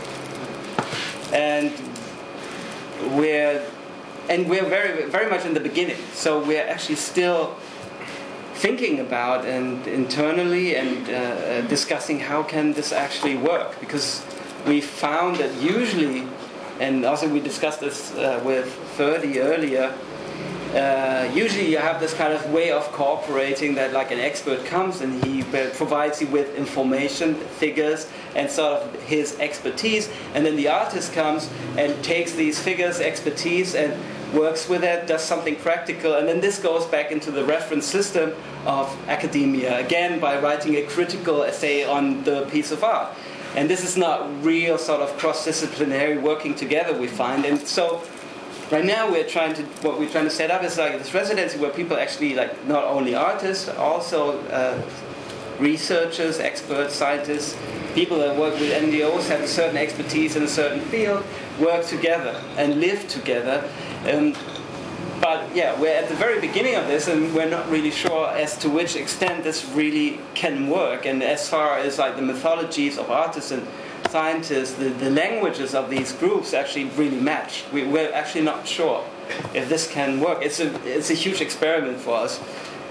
And we're very, very much in the beginning. So we're actually still thinking about and internally and discussing how can this actually work, because we found that usually, and also we discussed this with Ferdi earlier, usually you have this kind of way of cooperating that like an expert comes and he provides you with information, figures, and sort of his expertise, and then the artist comes and takes these figures, expertise, and works with it, does something practical, and then this goes back into the reference system of academia, again by writing a critical essay on the piece of art. And this is not real sort of cross-disciplinary working together, we find. And so right now what we're trying to set up is like this residency where people actually, like, not only artists, also researchers, experts, scientists, people that work with NGOs, have a certain expertise in a certain field, work together and live together. But yeah, we're at the very beginning of this, and we're not really sure as to which extent this really can work. And as far as like the mythologies of artists and scientists, the languages of these groups actually really match. We're actually not sure if this can work. It's a huge experiment for us,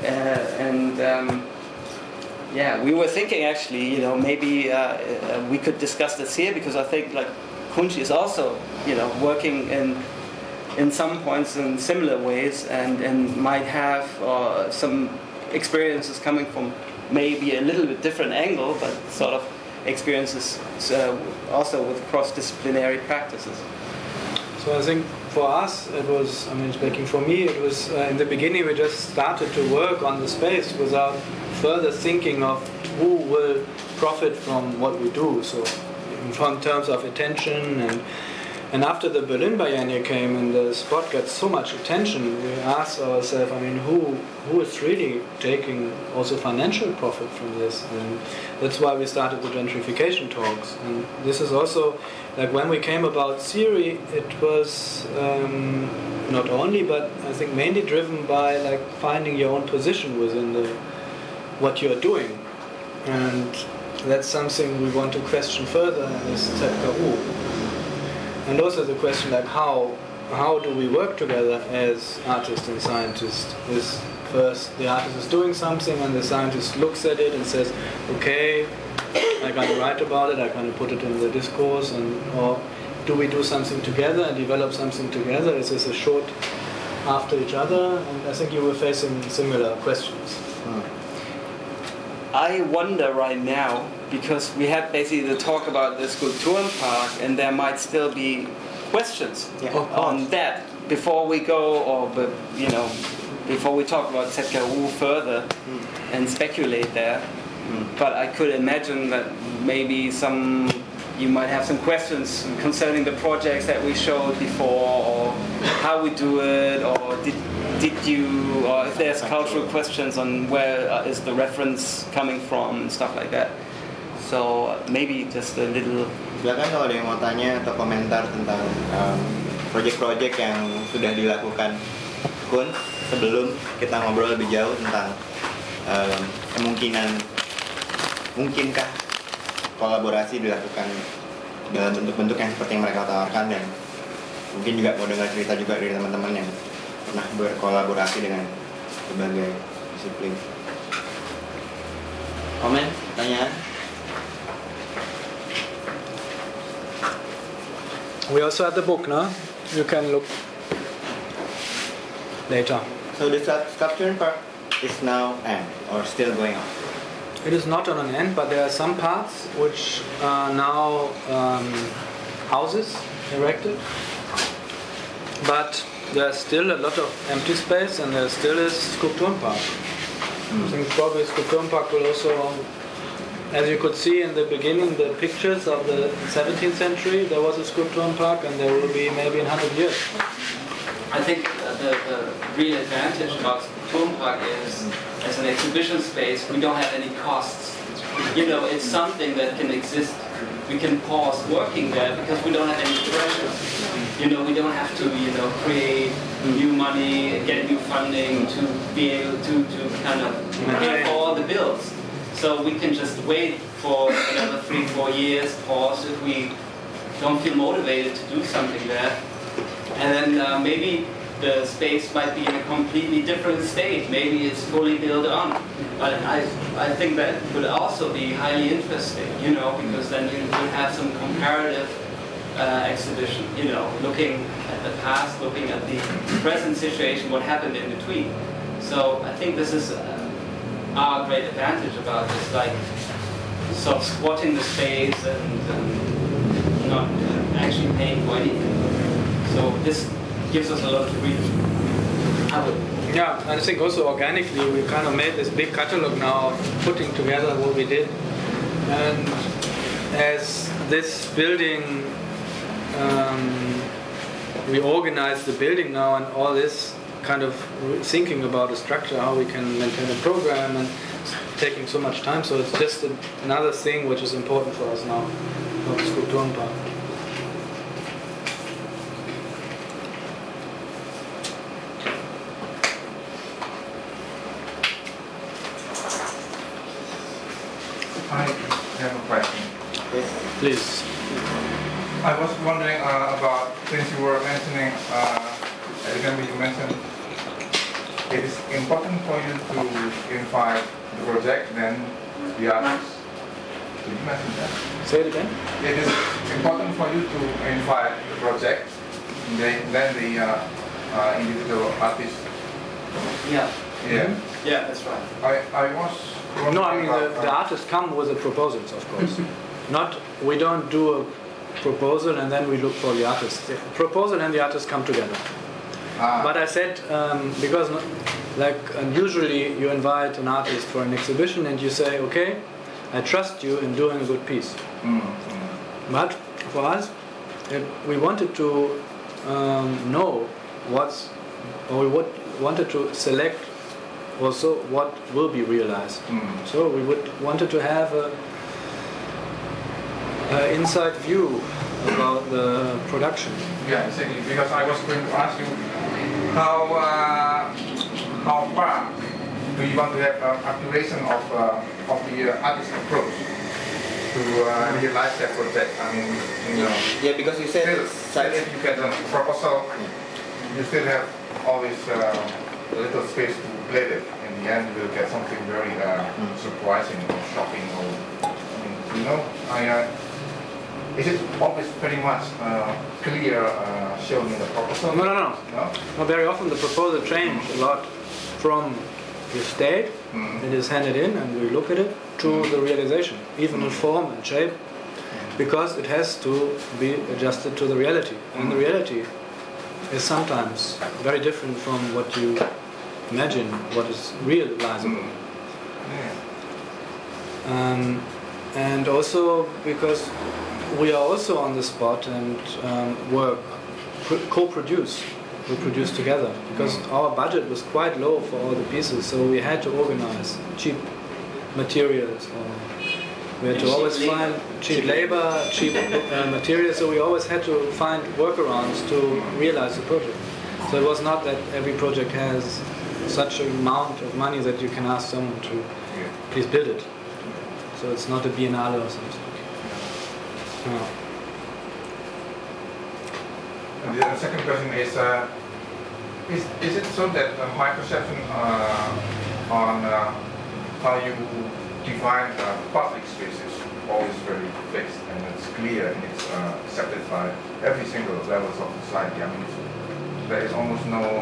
yeah, we were thinking actually, maybe we could discuss this here, because I think like Kunchi is also, working in some points in similar ways, and might have some experiences coming from maybe a little bit different angle, but sort of experiences also with cross-disciplinary practices. So I think for us it was, speaking for me, it was in the beginning we just started to work on the space without further thinking of who will profit from what we do. So in terms of attention, and after the Berlin Biennial came and the spot got so much attention, we asked ourselves, who is really taking also financial profit from this? And that's why we started the gentrification talks. And this is also, like when we came about Siri, it was not only, but I think mainly driven by like finding your own position within what you're doing. And that's something we want to question further in this ZKU. And also the question like how do we work together as artists and scientists? Is first the artist is doing something and the scientist looks at it and says, okay, I'm going to write about it, I'm going to put it in the discourse, or do we do something together and develop something together? Is this a short after each other? And I think you were facing similar questions. I wonder right now, because we had basically the talk about the Skulpturenpark, and there might still be questions on that before we go, or before we talk about ZKU further and speculate there. But I could imagine that maybe you might have some questions concerning the projects that we showed before, or how we do it, or did you, or if there's cultural questions on where is the reference coming from and stuff like that. So maybe just a little. Silakan kalau ada yang mau tanya atau komentar tentang proyek-proyek yang sudah dilakukan Kun, sebelum kita ngobrol lebih jauh tentang mungkinkah kolaborasi dilakukan dalam bentuk-bentuk yang seperti yang mereka tawarkan, dan mungkin juga mau dengar cerita juga dari teman-teman yang pernah berkolaborasi dengan berbagai disiplin. Komen, pertanyaan? We also have the book, no? You can look later. So the Skulpturenpark is now end or still going on? It is not on an end, but there are some parts which are now houses erected. But there's still a lot of empty space, and there still is Skulpturenpark. I think probably Skulpturenpark will also, as you could see in the beginning, the pictures of the 17th century, there was a Skulpturenpark, and there will be maybe in 100 years. I think the real advantage about Skulpturenpark is, as an exhibition space, we don't have any costs. It's something that can exist. We can pause working there because we don't have any pressure. We don't have to, create new money, get new funding to be able to kind of pay for all the bills. So we can just wait for another 3-4 years, pause if we don't feel motivated to do something there. And then maybe the space might be in a completely different state. Maybe it's fully built on. But I think that would also be highly interesting, because then you would have some comparative exhibition, looking at the past, looking at the present situation, what happened in between. So I think this is our great advantage about this, like sort of squatting the space and not actually paying for anything. So this gives us a lot of freedom. Yeah, and I think also organically we kind of made this big catalog now, putting together what we did. And as this building, we organize the building now, and all this kind of thinking about the structure, how we can maintain a program, and taking so much time. So it's just another thing which is important for us now, for the Skulpturenpark. I have a question. Please. I was wondering about, since you were mentioning, I remember you mentioned it is important for you to invite the project, then the artists. Did you mention that? Say it again. It is important for you to invite the project, then the individual artists. Yeah. Yeah. Mm-hmm. Yeah, that's right. I was wondering. No, I mean the artists come with the proposals, of course. We don't do a proposal and then we look for the artist. The proposal and the artist come together. But I said, because usually you invite an artist for an exhibition and you say, okay, I trust you in doing a good piece. Mm-hmm. But for us, we wanted to know we wanted to select also what will be realized. Mm-hmm. So we wanted to have an inside view about the production. Yeah, exactly. Because I was going to ask you how far do you want to have activation of the artist approach to realize that project? I mean, Yeah, because you said still, if you get a proposal, you still have always a little space to play with. In the end, you will get something very surprising or shocking, or is it always very much clear shown in the proposal? No. Well, very often the proposal changes a lot from the state, it is handed in and we look at it, to the realization, even in form and shape, because it has to be adjusted to the reality. And the reality is sometimes very different from what you imagine, what is realizable. And also because we are also on the spot and co-produce. We produce together because our budget was quite low for all the pieces, so we had to organize cheap materials. We had to always find cheap labor, cheap materials, so we always had to find workarounds to realize the project. So it was not that every project has such an amount of money that you can ask someone to please build it. So it's not a biennale or something. No. And the second question is it so that my perception on how you define public space is always very fixed and it's clear and it's accepted by every single levels of society? I mean, there is almost no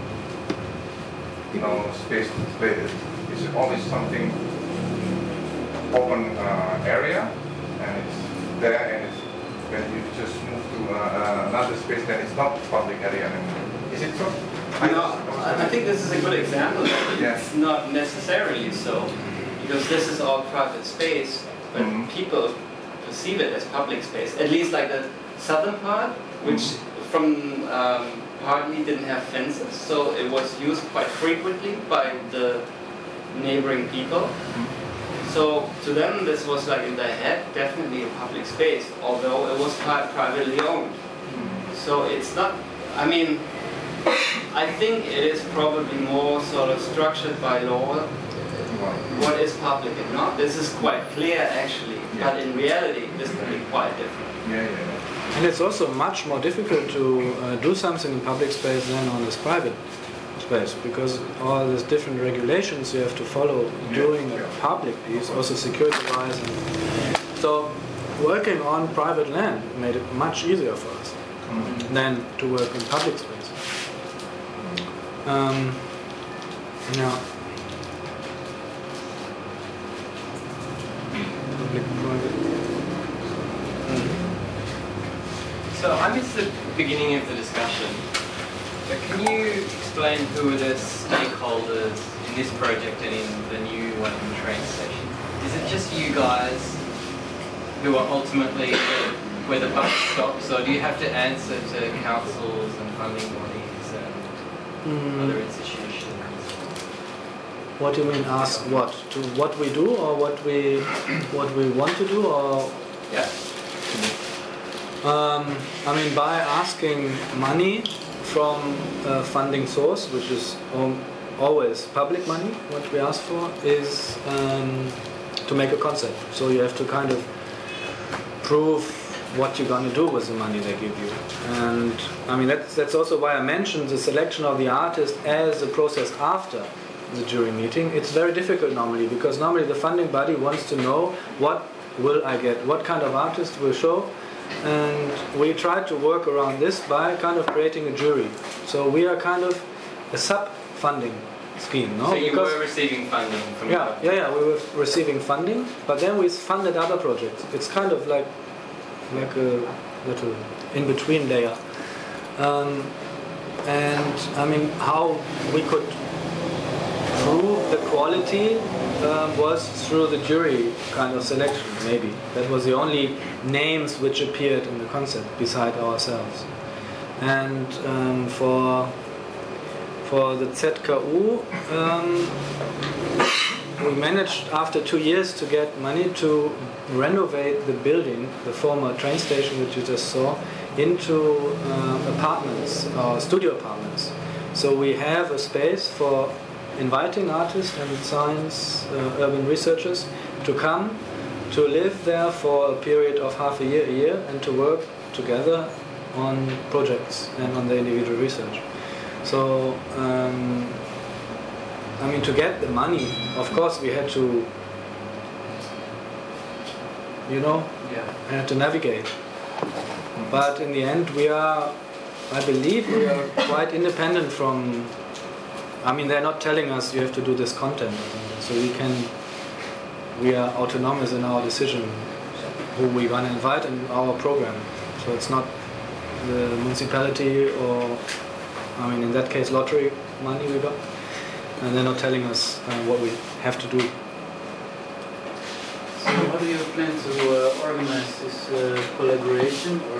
space to play with. It's always something open area, and it's there, and it's, when you just move to another space, then it's not public area anymore. Is it so? I think this is a good example. It's not necessarily so, because this is all private space, but people perceive it as public space. At least like the southern part, which from partly didn't have fences, so it was used quite frequently by the neighboring people. So to them, this was like in their head definitely a public space, although it was privately owned. So it's not. I mean, I think it is probably more sort of structured by law. What is public and not? This is quite clear actually, but in reality, this can be quite different. And it's also much more difficult to do something in public space than on this private space, because all these different regulations you have to follow doing a public piece, also security-wise. So working on private land made it much easier for us than to work in public space. Yeah. Public, private. So I missed the beginning of the discussion, but can you explain who are the stakeholders in this project and in the new one in the train station? Is it just you guys who are ultimately where the buck stops, or do you have to answer to councils and funding bodies and other institutions? What do you mean ask what? To what we do or what we want to do, or? Yeah. I mean, by asking money from a funding source, which is always public money, what we ask for is to make a concept. So you have to kind of prove what you're going to do with the money they give you. And I mean, that's also why I mentioned the selection of the artist as a process after the jury meeting. It's very difficult normally, because normally the funding body wants to know what will I get, what kind of artist will show. And we try to work around this by kind of creating a jury. So we are kind of a sub-funding scheme, no? So you were receiving funding from Yeah, we were receiving funding, but then we funded other projects. It's kind of like a little in-between layer. And I mean, how we could prove the quality was through the jury kind of selection, maybe. That was the only names which appeared in the concept beside ourselves. And for the ZKU, we managed after 2 years to get money to renovate the building, the former train station which you just saw, into apartments, or studio apartments. So we have a space for inviting artists and science urban researchers to come, to live there for a period of half a year, and to work together on projects and on the individual research. So, I mean, to get the money, of course we had to, had to navigate. But in the end I believe we are quite independent from, I mean, they're not telling us you have to do this content or something. So we are autonomous in our decision who we want to invite in our program. So it's not the municipality or, I mean, in that case, lottery money we got. And they're not telling us what we have to do. So how do you plan to organize this collaboration or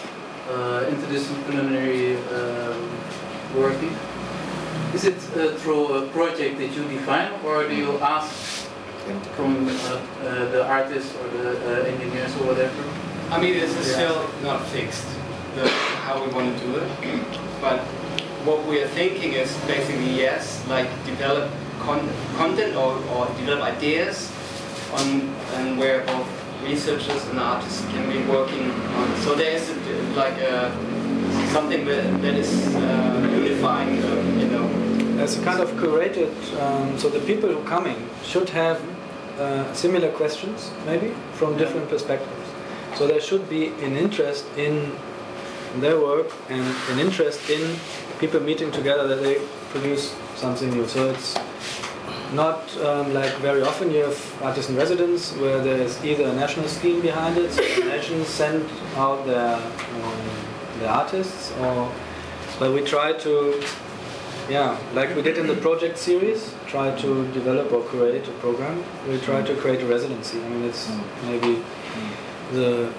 interdisciplinary working? Is it through a project that you define, or do you ask from the artists or the engineers or whatever? I mean, this is still not fixed, how we want to do it. But what we are thinking is basically, yes, like develop content or develop ideas on where both researchers and artists can be working on. So there is something that is unifying, As a kind of curated, so the people who are coming should have similar questions, maybe, from different perspectives. So there should be an interest in their work and an interest in people meeting together that they produce something new. So it's not like very often you have artists in residence where there's either a national scheme behind it, so the nations send out their artists, but we try to, like we did in the project series, try to develop or create a program. We try to create a residency. I mean, it's maybe the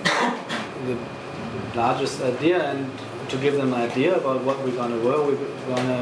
largest idea, and to give them an idea about what we're going to work, we're going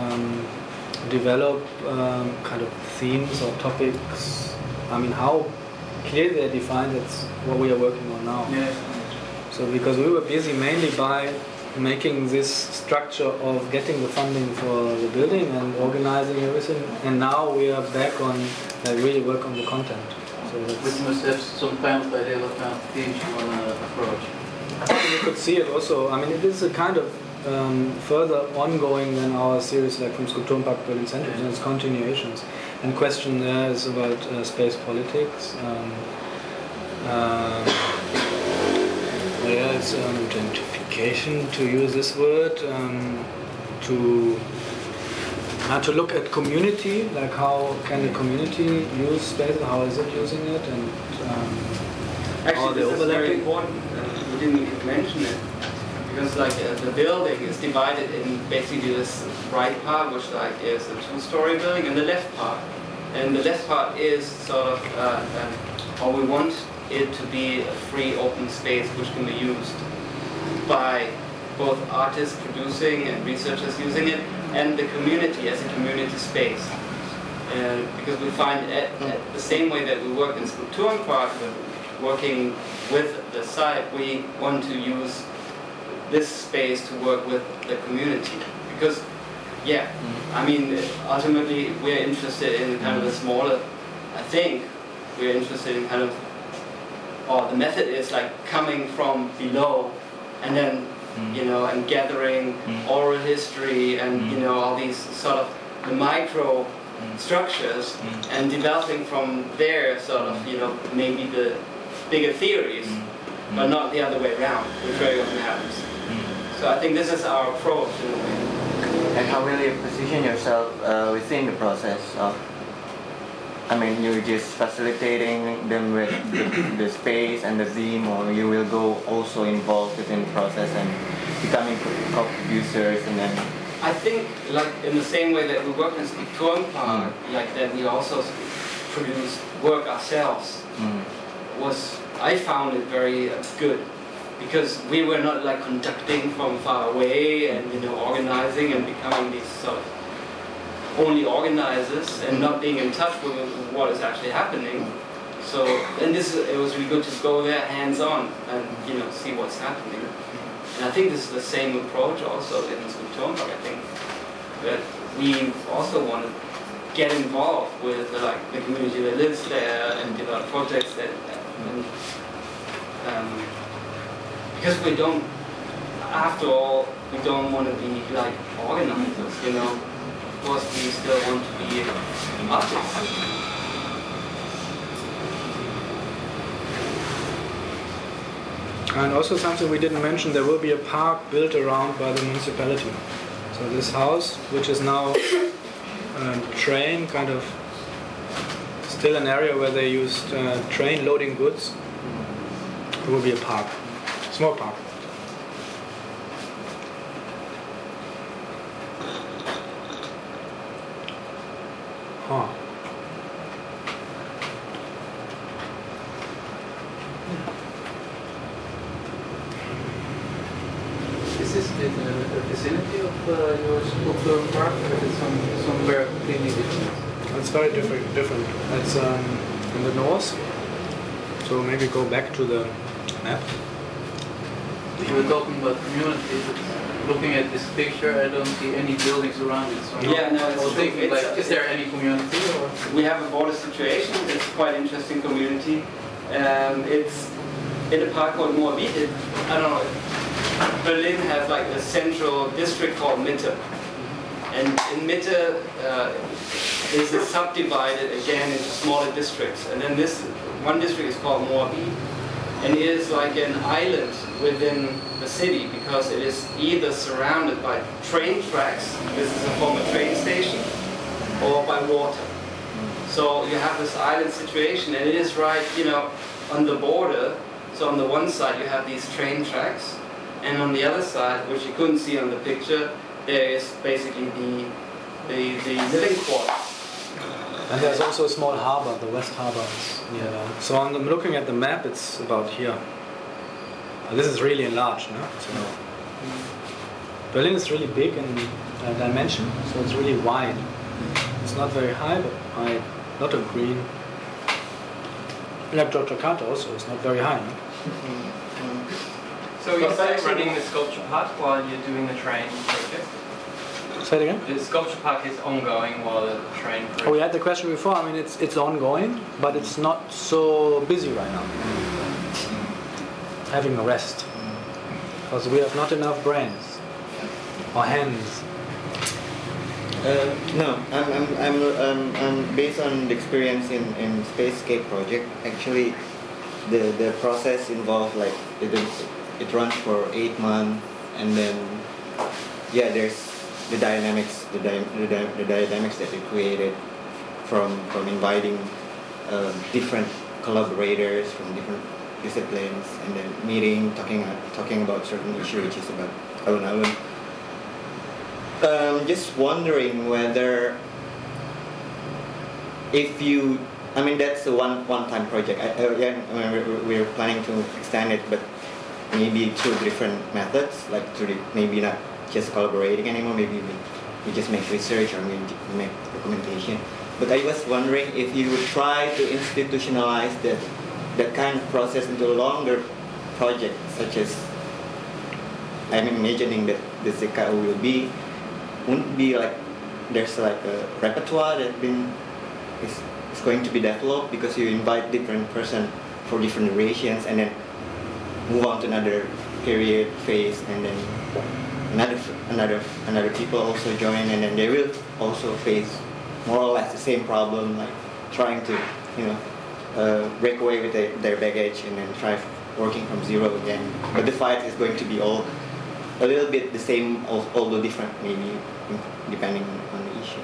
to develop kind of themes or topics. I mean, how clearly they're defined, that's what we are working on now. Yeah. So because we were busy mainly by making this structure of getting the funding for the building and organizing everything, and now we are back on really work on the content. So we must have some kind of idea what kind of themes you want to approach. You could see it also. I mean, it is a kind of further ongoing than our series, like from Skulpturenpark Berlin Center, and its continuations. And question there is about space politics. Yeah, it's identification, to use this word, to look at community, like how can the community use space, how is it using it, and actually this is very important. We didn't even mention it because the building is divided in basically this right part, which is a two-story building, and the left part. And the left part is sort of, or we want it to be a free open space which can be used by both artists producing and researchers using it, and the community as a community space. Because we find the same way that we work in Skulpturenpark, working with the site, we want to use this space to work with the community. Because, yeah, I mean, ultimately we're interested in kind of a smaller, I think we're interested in kind of, or the method is like coming from below and then, you know, and gathering oral history and, you know, all these sort of the micro structures and developing from there sort of, you know, maybe the bigger theories, but not the other way around, which very often happens. So I think this is our approach in a way. And how will you position yourself within the process of, I mean, you're just facilitating them with the space and the theme, or you will go also involved within the process and becoming co-producers and then... I think, like in the same way that we work in Skulpturenpark, like that we also produce work ourselves, I found it very good. Because we were not like conducting from far away and, you know, organizing and becoming these sort of only organizers and not being in touch with what is actually happening. So, and it was really good to go there hands-on and, you know, see what's happening. And I think this is the same approach also in Skulpturenpark. I think that we also want to get involved with like the community that lives there and develop projects that. Because we don't, after all, we don't want to be like organizers, you know. Of course, we still want to be artists. And also something we didn't mention, there will be a park built around by the municipality. So this house, which is now train, kind of still an area where they used train loading goods, there will be a park. Small park. Huh. Is this in the vicinity of your Skulpturenpark, or is it somewhere completely different? It's very different. It's in the north. So maybe go back to the map. You were talking about community, but looking at this picture, I don't see any buildings around it. So yeah, no, I was thinking, like, is there any community? Or? We have a border situation. It's quite an interesting community. It's in a park called Moabit. I don't know. Berlin has like a central district called Mitte, and in Mitte is subdivided again into smaller districts. And then this one district is called Moabit. And it is like an island within the city because it is either surrounded by train tracks, this is a former train station, or by water. So you have this island situation, and it is right, you know, on the border. So on the one side you have these train tracks, and on the other side, which you couldn't see on the picture, there is basically the living quarters. And there's also a small harbor, the West Harbor is near there. So I'm looking at the map, it's about here. This is really enlarged, no? So Berlin is really big in dimension, so it's really wide. It's not very high, but high, lot of green. Like Jakarta also, it's not very high, no? So you're running the sculpture park while you're doing the train project? Say it again? The sculpture park is ongoing while the train project... Oh, we had the question before. I mean, it's ongoing, but it's not so busy right now. Having a rest. Because we have not enough brains. Or hands. No, I'm based on the experience in Spacescape project. Actually, the process involved like it runs for 8 months, and then there's the dynamics, the dynamics that it created from inviting different collaborators from different disciplines, and then meeting, talking about certain issue, which is about alun-alun. Just wondering whether that's a one-time project. We're planning to extend it, but maybe through different methods, like maybe not just collaborating anymore. Maybe we just make research or maybe make documentation. But I was wondering if you would try to institutionalize that kind of process into a longer project, such as I'm imagining that the ZKU wouldn't be like there's like a repertoire that is going to be developed, because you invite different person for different durations and then move on to another period phase, and then another people also join, and then they will also face more or less the same problem, like trying to break away with their baggage and then try working from zero again. But the fight is going to be all a little bit the same, although different, maybe depending on the issue.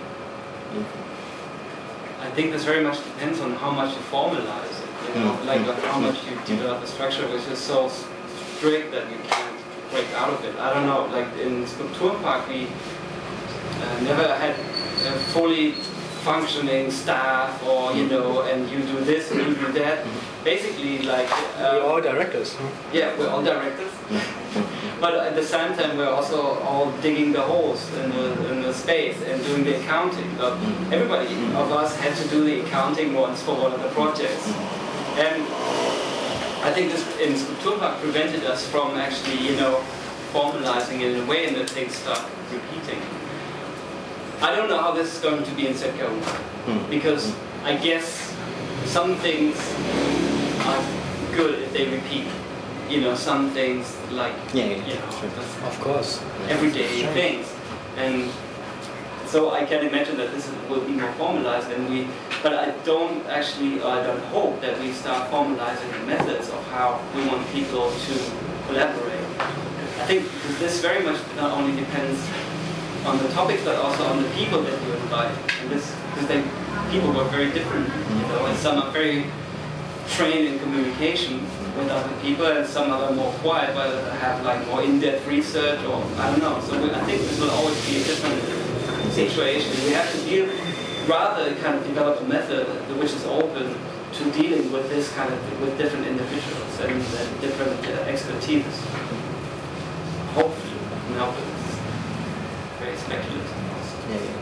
I think this very much depends on how much you formalize it, like how much you develop a structure which is so strict that you can't break out of it. I don't know, like in Skulpturpark we never had a fully functioning staff, or and you do this and you do that. Basically, like we're all directors. Huh? Yeah, we're all directors. But at the same time, we're also all digging the holes in the space and doing the accounting. But everybody of us had to do the accounting once for one of the projects. And I think this in Skulpturpark prevented us from actually, formalizing it in a way, and that things start repeating. I don't know how this is going to be in ZKU, because I guess some things are good if they repeat. Some things like, of course, everyday things. And so I can imagine that this will be more formalized, but I don't hope that we start formalizing the methods of how we want people to collaborate. I think this very much not only depends on the topics, but also on the people that you invite. And because people were very different, and some are very trained in communication with other people, and some are more quiet, but have like more in-depth research, or I don't know. So I think this will always be a different situation. We have to rather kind of develop a method which is open to dealing with this with different individuals and different expertise. Hopefully, but it's very speculative also.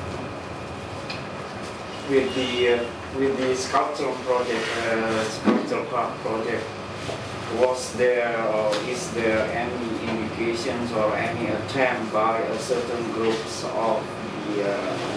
With the sculptural project, Skulpturpark project, was there or is there any indications or any attempt by a certain groups of the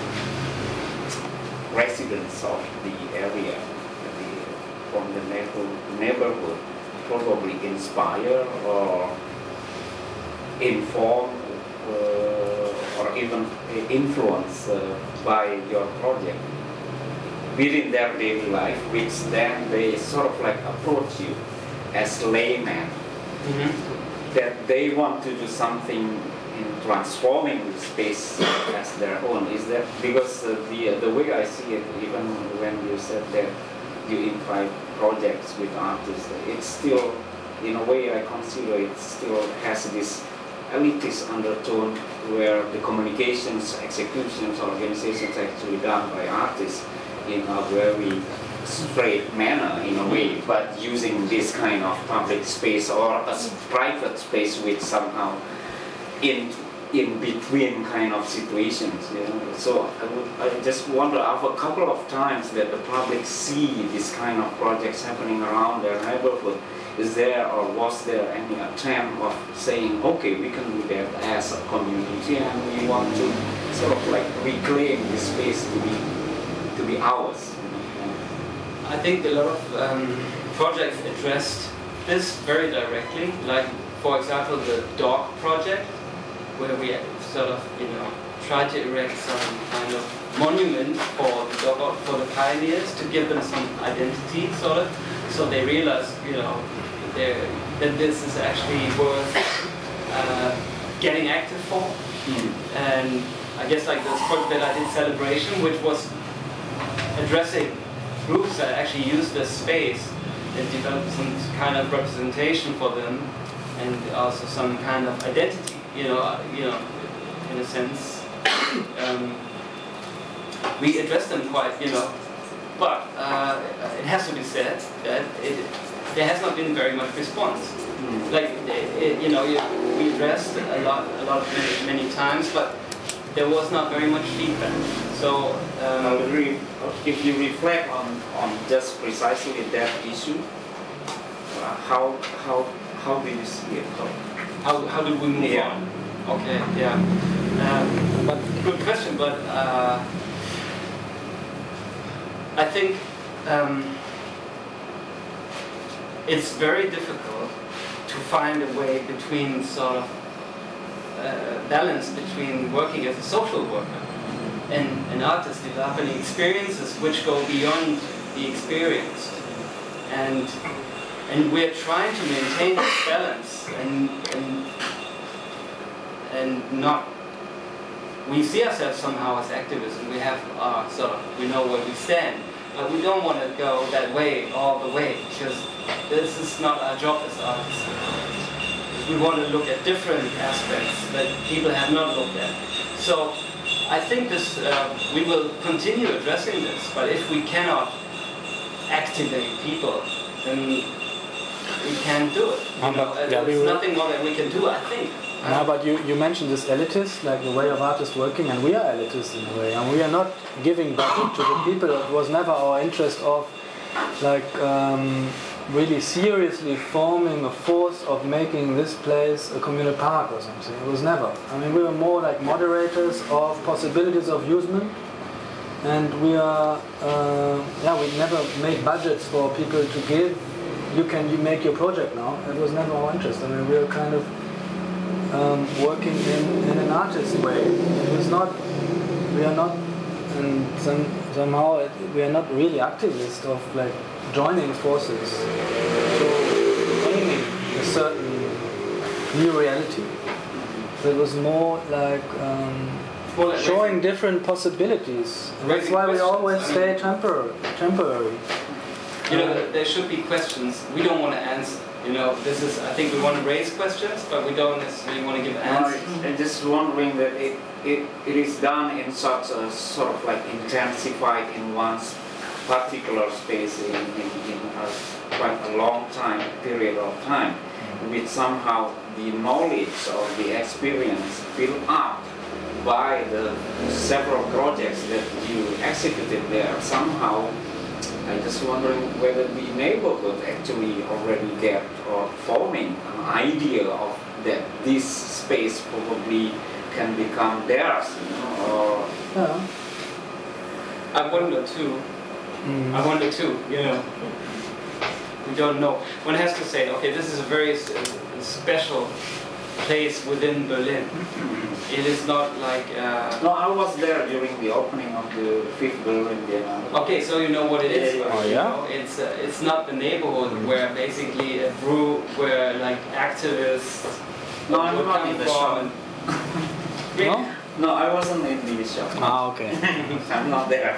residents of the area, from the neighborhood, probably inspire or inform or even influence by your project within their daily life, which then they sort of like approach you as laymen, that they want to do something in transforming the space as their own. Is that because the way I see it, even when you said that you invite projects with artists, it's still, in a way I consider it still has this elitist undertone where the communications, executions, organizations actually done by artists in a very straight manner in a way, but using this kind of public space or a private space which somehow in between kind of situations. So I just wonder, after a couple of times that the public see this kind of projects happening around their neighborhood, is there or was there any attempt of saying, okay, we can do that as a community and we want to sort of like reclaim this space to be ours? I think a lot of projects addressed this very directly, like for example the dog project, where we sort of try to erect some kind of monument for the dog, for the pioneers, to give them some identity, sort of, so they realize that this is actually worth getting active for. And I guess like this project that I did, Celebration, which was addressing groups that actually use this space and develop some kind of representation for them, and also some kind of identity, you know, in a sense. We address them quite, but it has to be said that there has not been very much response. Like, we addressed a lot, many times, but there was not very much feedback. So, if you reflect on just precisely that issue, how do you see it? How do we move on? Okay, yeah. But good question. But I think it's very difficult to find a way between sort of balance between working as a social worker and an artist developing experiences which go beyond the experience, and we're trying to maintain this balance and not. We see ourselves somehow as activists, and we have we know where we stand, but we don't want to go that way all the way, because this is not our job as artists. We want to look at different aspects that people have not looked at. So I think this we will continue addressing this, but if we cannot activate people, then we can't do it. There's nothing more that we can do, I think. No, but you mentioned this elitist, like the way of artists working, and we are elitists in a way, and we are not giving budget to the people. It was never our interest of really seriously forming a force of making this place a communal park or something. It was never. I mean, we were more like moderators of possibilities of usement, and we are we never made budgets for people to give. You make your project now. It was never our interest. I mean, we were kind of working in an artist way. It was not. We are not, and somehow we are not really activists of like joining forces to aiming a certain new reality. It was more like showing different possibilities. That's why we always stay temporary. There should be questions we don't want to answer. This is. I think we want to raise questions, but we don't necessarily want to give answers. I'm just wondering that it is done in such a sort of like intensified in one's particular space in a quite a long period of time, with somehow the knowledge or the experience built up by the several projects that you executed there. Somehow, I'm just wondering whether the neighborhood actually already get or forming an idea of that this space probably can become theirs, or I wonder too. We don't know. One has to say, okay, this is a very special place within Berlin. It is not like... No, I was there during the opening of the 5th Berlin Biennale. Okay, so you know what it is. Yeah. It's not the neighborhood where basically a group where like activists... No, I'm not in the shop. Really? No, I wasn't in the shop. Okay. I'm not there.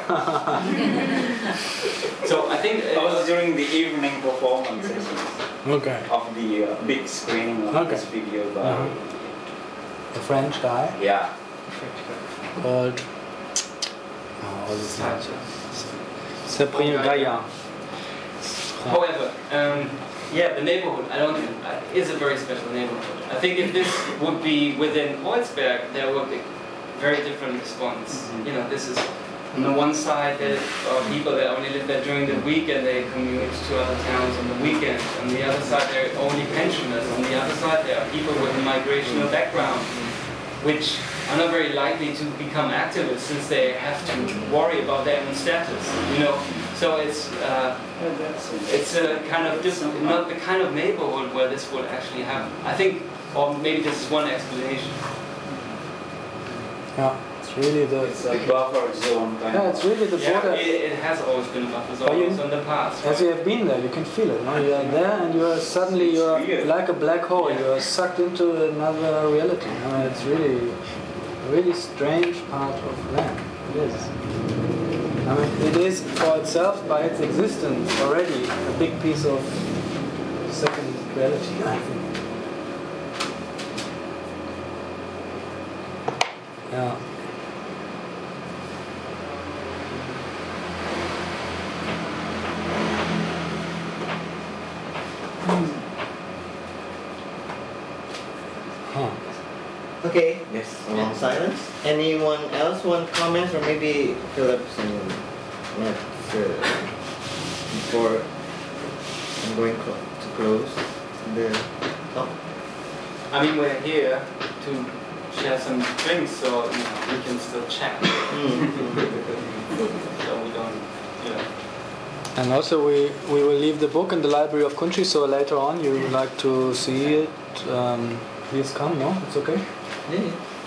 So I think I was during the evening performance sessions. Okay. Of the big screening of this video by the French guy. Yeah. Called. What is that? Cyprien Gaillard. However, the neighborhood, I don't think, is a very special neighborhood. I think if this would be within Kreuzberg, there would be very different response. This is on the one side there are people that only live there during the week and they commute to other towns on the weekend. On the other side there are only pensioners. On the other side there are people with a migrational background, which are not very likely to become activists since they have to worry about their own status. So it's a kind of different, not the kind of neighborhood where this would actually happen. I think, or maybe this is one explanation. Yeah. It's really the buffer zone kind yeah, it's really the border. It has always been a buffer zone also in the past. As you have been there, you can feel it. No? You are there, and you are suddenly like a black hole. You are sucked into another reality. No? It's really a really strange part of land. It is. I mean, it is for itself, by its existence, already a big piece of second reality, I think. Yeah. Huh. Okay, yes, a long silence. Anyone else want comments, or maybe Phillips and Matt, before I'm going to close the talk? I mean, we're here to share some drinks, so we can still chat. So we don't, And also we will leave the book in the library of Kunchi, so later on you would like to see it, please come, no? It's okay? Yeah.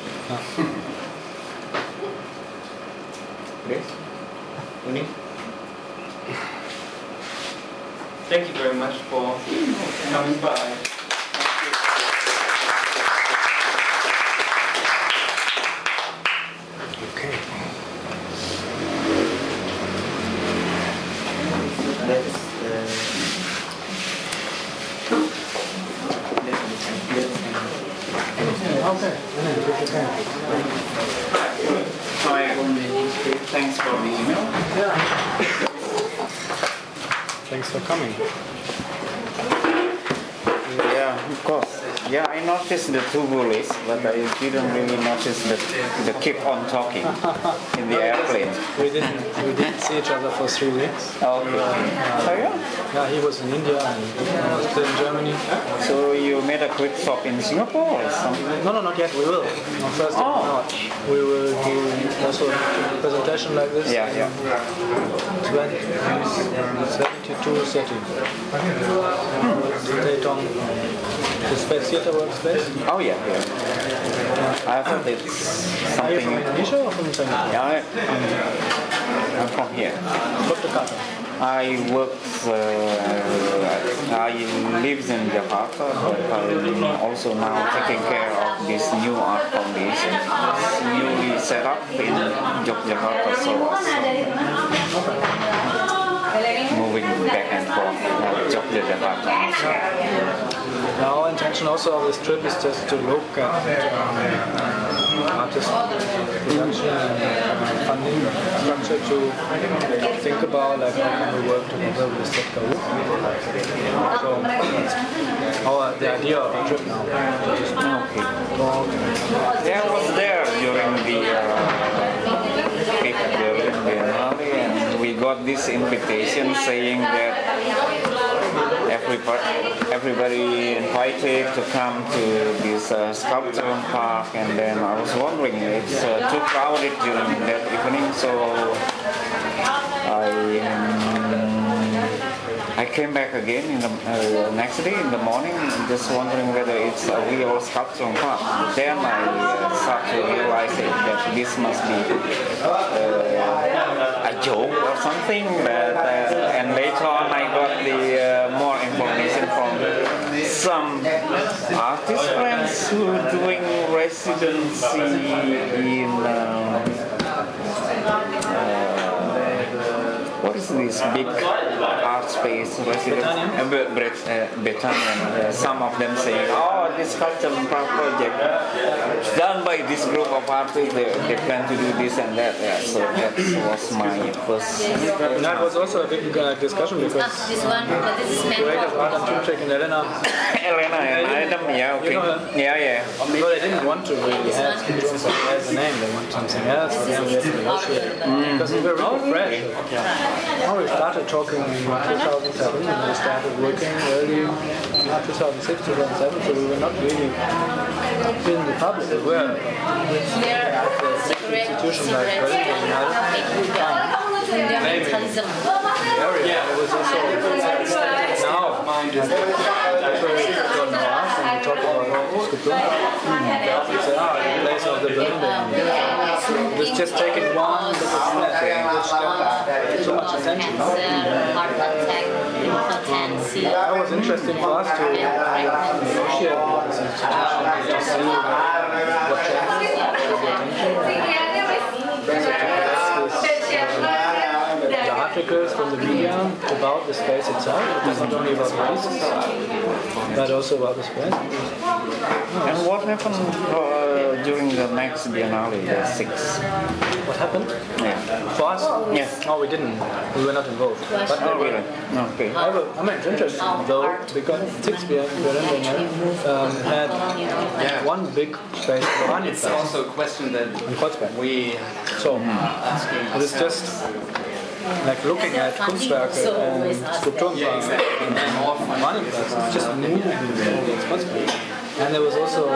Grace? Uni? Thank you very much for coming by. Okay. Okay. Hi, thanks for the email. Yeah. Thanks for coming. Yeah, of course. Yeah, I noticed the to-do list, but I didn't really notice the keep on talking in the airplane. We didn't see each other for 3 weeks. Okay. Yeah, he was in India and I was still in Germany. So you made a quick stop in Singapore or something? No, not yet. We will. On 1st of March. We will do also a presentation like this. Yeah. 72 settings. Stay on the Space Theatre workspace. Oh yeah. I thought it's something. Are you from Indonesia or from China? Yeah, I'm from here. I worked, I live in Jakarta, but I'm also now taking care of this new art foundation. It's newly set up in Yogyakarta, so moving back and forth Yogyakarta. Our intention also of this trip is just to look at artist production and funding structure, to think about like how can we work together with Setka. So that's the idea of the trip now. Yeah, I was there during the fifth Berlin Biennale, and we got this invitation saying that everybody invited to come to this sculpture park, and then I was wondering, it's too crowded during that evening, so I came back again in the next day in the morning, just wondering whether it's a real sculpture park. Then I started to realize that this must be a joke or something. And later on, I got the more information from some artist friends who are doing residency in. What is this big art space residence? Betanian. Some of them saying, oh, this sculpture project done by this group of artists, they plan to do this and that. Yeah, so that was my first. That was also a big discussion because curators Adam Tumczek and Elena and Adam, yeah, okay. Yeah. But they didn't want to really have Kim Jong-un as a name, they wanted something else, so then we had to negotiate. Because we were really fresh. Now we started talking in 2007 and we started working early 2006, 2007, so we were not really in the public. We were at the institution like Berlin Biennale. The area was also now people don't know us and we talk about sculpture. They often say, the place of the Berlin Biennale. The was just taking one little step, which got so much attention. Heart attack, impotency. That was interesting for us to negotiate with this institution to see what changes the articles from the media about the space itself. It was not only about the pieces, but also about the space. And what happened during the next Biennale, the 6th? What happened? Yeah. For us? Yes. No, we didn't. We were not involved. But really? Okay. I mean, it's interesting though, because 6th Berlin had one big space for running. It's also a question that we asking. It is just like looking at Kunstwerke and Skulpturenpark and Oranienplatz. It's just moving it's possible. And there was also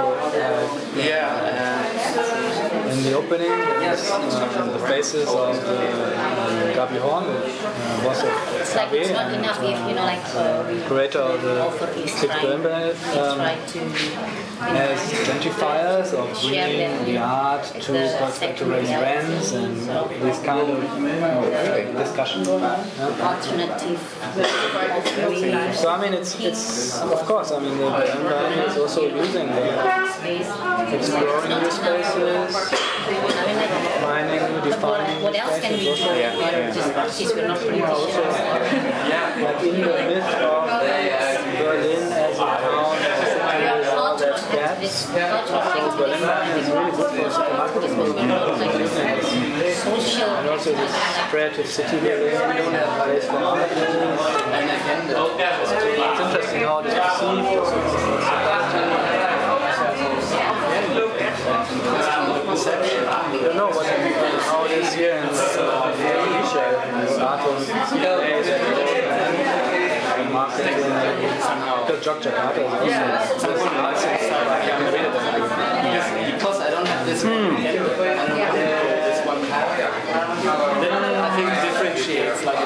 in the opening the faces of Gabi Horn, boss of It's like it's not enough if creator of the 6th Berlin as identifiers of bringing the art to raise rents and this kind of discussion going on. Alternative. So I mean, it's of course. I mean, the Berlin is also using exploring new spaces, finding new, defining what else can we do? Just artists were not pretty like in the myth of Berlin as a town, that's gaps. So Berlin is really good for marketing. And also this creative city Berlin, we don't have a place for artists. It's interesting how it is perceived. I don't know how it is here in Asia, art on days and marketing, because Jakarta is also arts. Because I don't have this one. I think it differentiates like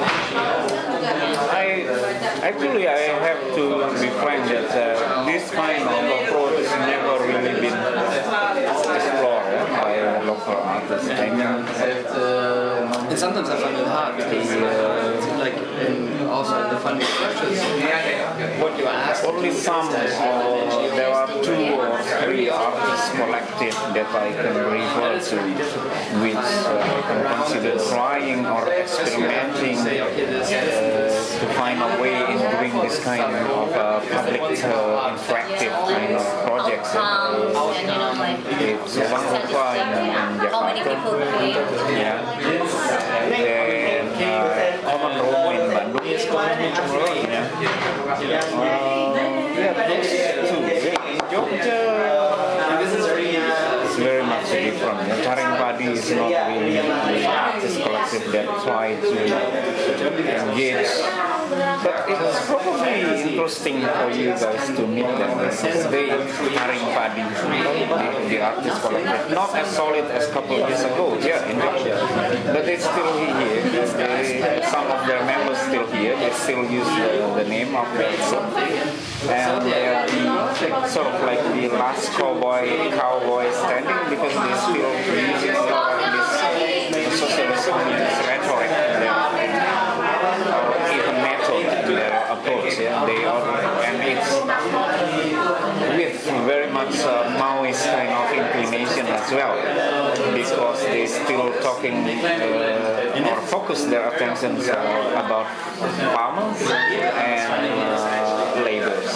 Actually, I have to be frank that this kind of approach has never really been explored by local artists. I mean, and sometimes I find it hard because, like, also in the funding structures, what you ask. Only some, there are 2 or 3 artists collective that I can refer to, which I can consider trying or experimenting to find a way in doing this kind of public interactive kind of projects. It's one Rupa in Jakarta, and then Common Room in Bandung. Those 2. In Jogja, it's very much different. Taring Padi is not really the artist collective that try to engage. But it's probably interesting for you guys to meet them because they Taring Padi, the artist collective, not as solid as a couple of years ago, in Jogja. But they're still here. Some of their members still here. They still use the name of the and they're sort of like the last cowboy standing because they still use this socialist communist rhetoric or even method to their approach. They are, and it's with very much Maoist kind of inclination as well, because they still talking or focus their attentions about farmers and laborers.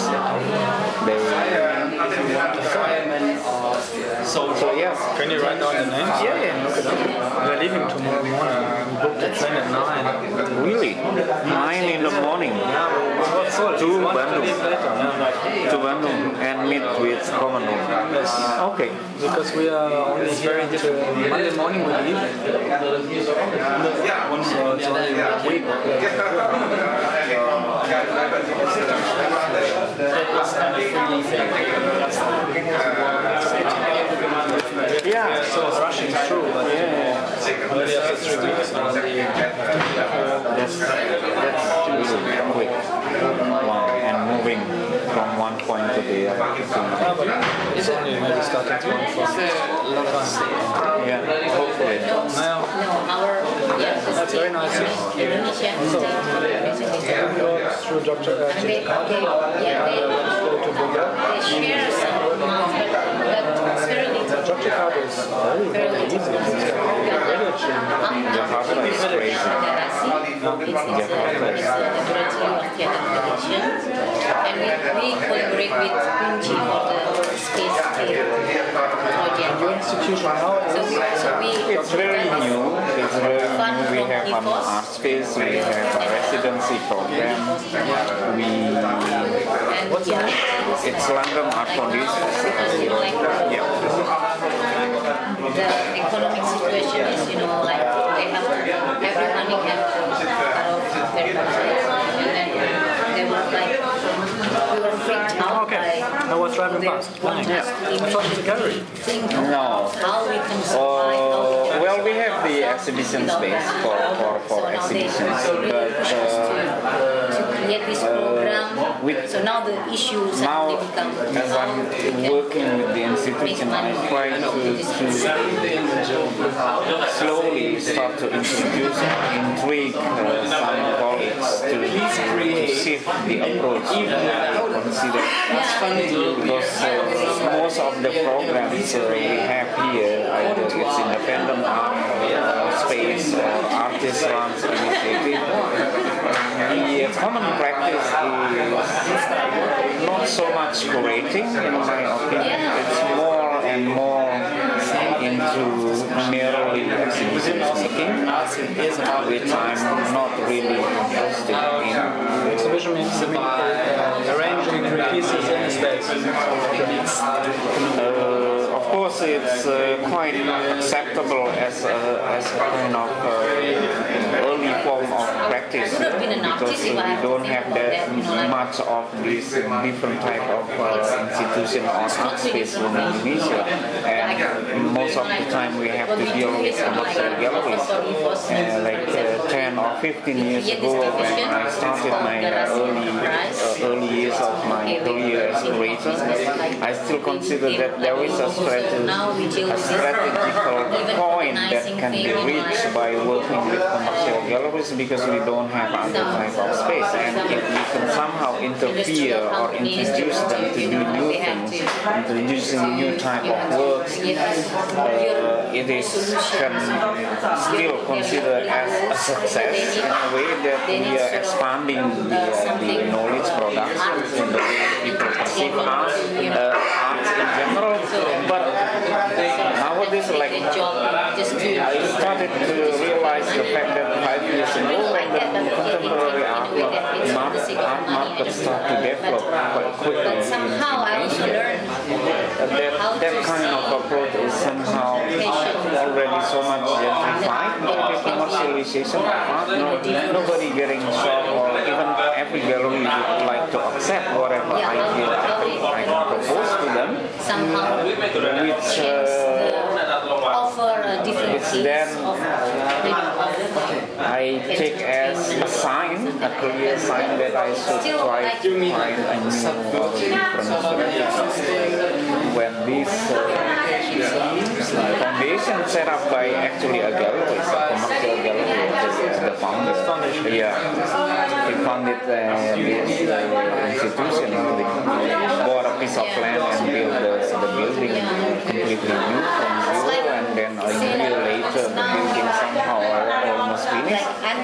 So yeah. Can you write down the names? Yeah. Look it up. We're leaving tomorrow morning. We booked the train at 9. Really? 9 in the morning? Yeah, we're full. To Bandung. To Bandung and meet with Common Room. Yes. Okay. Because we are only here until Monday morning we leave. So it's only a week. Yeah, so it's rushing through, but only after 3 weeks. That's really quick. And moving from one point to the other. anything. No, but it's only maybe starting point for a lot of fun. Yeah, hopefully. That's very nice. So, we walk through Dr. Jakarta, to Jakarta is very easy. Jakarta is crazy. Jakarta is and we collaborate with Kunji for the space project. Your institution now it's very new. It's very new. We have an art space. We have a residency program. It's London Art Foundation. Yeah. The economic situation is, like they have everyone have very much, and then they were like we were freaked out by. I was driving past. I thought it was a gallery. No. How we can survive. Well, we have the exhibition space for exhibitions, but to create this program. So now the issue suddenly becomes as I'm working with the institution, I try to slowly start to introduce and intrigue some colleagues to shift the approach I consider. Because most of the programs we have here, either it's independent art space or artist-run initiative, the common practice is not so much curating, in my opinion. It's more and more into merely exhibition making, which I'm not really interested in. Exhibition means arranging pieces in the space. Of course, it's quite acceptable as a kind of early form of practice, because we don't have that much of this different type of institution or art space in Indonesia, and most of the time we have to deal with commercial galleries. Like 10 or 15 years ago, when I started my early years of my career as a curator, I still consider that there is a strategical point that can be reached by working with commercial galleries, because we don't have other type of space, and if we can somehow interfere or introduce them to do new things, introducing new type of works, it is can still considered as a success in a way that we are expanding the knowledge products in the way people perceive art in general. But nowadays, like I started to realize the fact that 5 years ago, when the contemporary art market started to develop quite quickly in Indonesia, that kind of approach is somehow already so much gentrified by the commercialization of art. Nobody getting shocked, or even every gallery would like to accept whatever idea I can propose to them, which then I take as a sign, a clear sign that I should try to find a new or different when this foundation set up by actually a gallery, a commercial gallery, is the founder. Yeah, he founded this institution. He bought a piece of land and built the building completely new from zero, and then a year later the building somehow almost finished.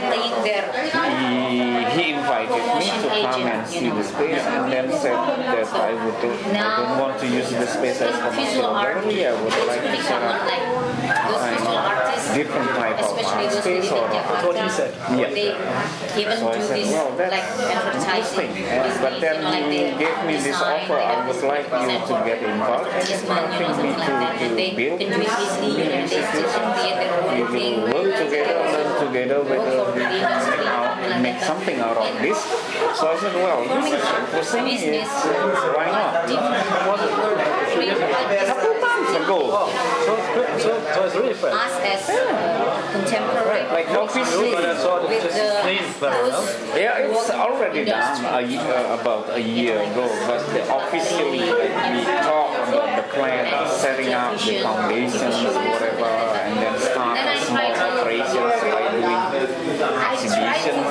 He invited me to come and see the space, and then said that I don't want to use the space as commercial gallery. I would like to set up different type of art space or art. What he said. Yeah. So I said, well, that's interesting. But then he gave me this offer. I would like you to get involved and helping me to build this institution. We will work together, learn together whether we can make something out of this. So I said, well, this is interesting. Why not? A couple months ago, No. So it's really fresh. Us as contemporary, Like officially, with it's already done about a year ago, but officially we talk about the plan, setting up the foundations, whatever, and then start small operations by doing exhibitions,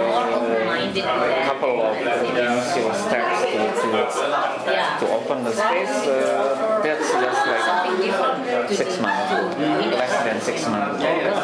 a couple of initial steps to open the space. That's just like 6 months, less than 6 months.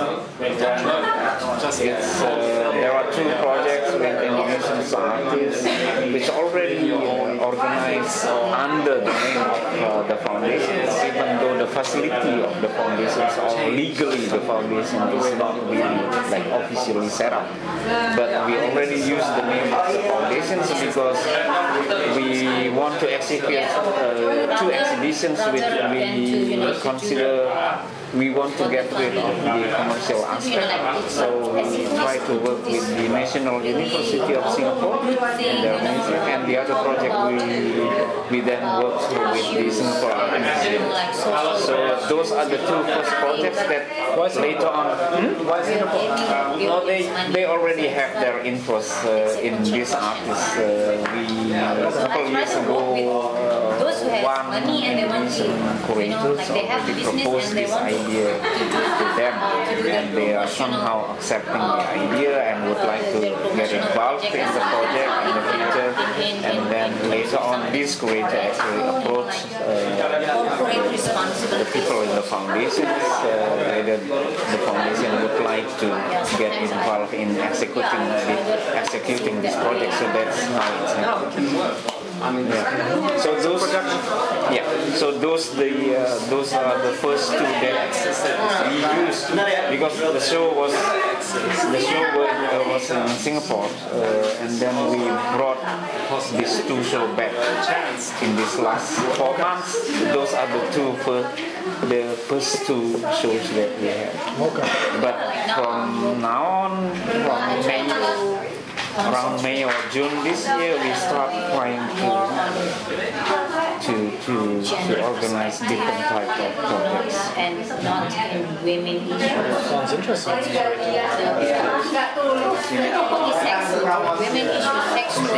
There are 2 projects with Indonesian artists which already organized under the name of the foundations, even though the facility of the foundations or legally the foundation is not really like officially set up. But we already use the name of the foundations because we want to execute 2 exhibitions which we consider we want to get rid of the commercial aspect. So we try to work with the National University of Singapore and their museum, and the other project we then work through with the Singapore Art Museum. So those are the 2 first projects that later on. No, they already have their interest in these artists. We a couple years ago, one Indonesian curators already proposed this idea to them, and they are somehow accepting the idea and would like to get involved in the project in the future. And then later on, this curator actually approached the people in the foundation, whether the foundation would like to get involved in executing this project. So that's how it's happening. So those, those are the first 2 that we used because the show was in Singapore, and then we brought these 2 shows back in this last 4 months. Those are the first 2 shows that we had. But from now on, around May or June this year, we start trying to organize different types of projects. And not in women issues. Sounds interesting. Women issues, sexual.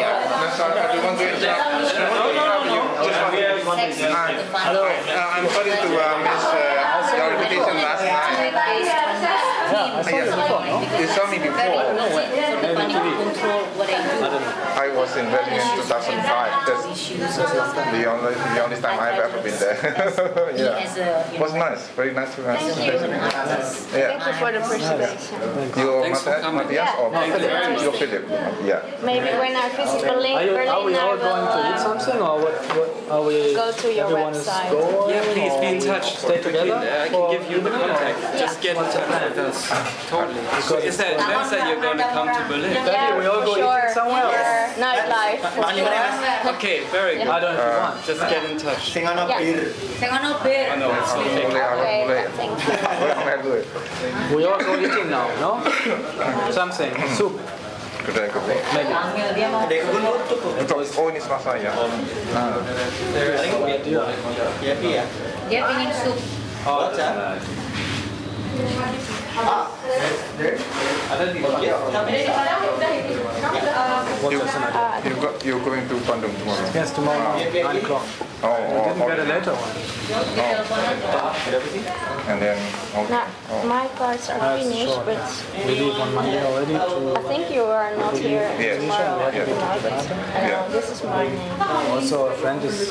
Hello, I'm sorry to miss your invitation last night. You saw me before. I was in Berlin in 2005. That's the only time I've ever been there. It was nice, very nice to have. Thank you for the presentation. You're Matthias or Philip? You're Philip. Yeah. Maybe when I visit Berlin, Are we all going to eat something, or what are we? Go to your website. Yeah, please be in touch. Stay together. I can give you the contact. Just get into plan with us. Totally. So is that Wednesday you're going to come to Berlin? Yeah, we all go eating somewhere else. Nightlife. Okay, very good. I don't know if you want. Just get in touch. Yeah. Sengonopir. I know it's Okay, thank you. We all go eating now, no? Something, soup. Maybe. Oh, ini Selasa ya. Dia ingin sup. You're going to Bandung tomorrow? Yes, tomorrow, 9 o'clock. Oh, We didn't get a later one. And then, My cards are finished, but We leave on Monday already I think you are not here Yes. tomorrow. Yeah. This is my name. Also, a friend is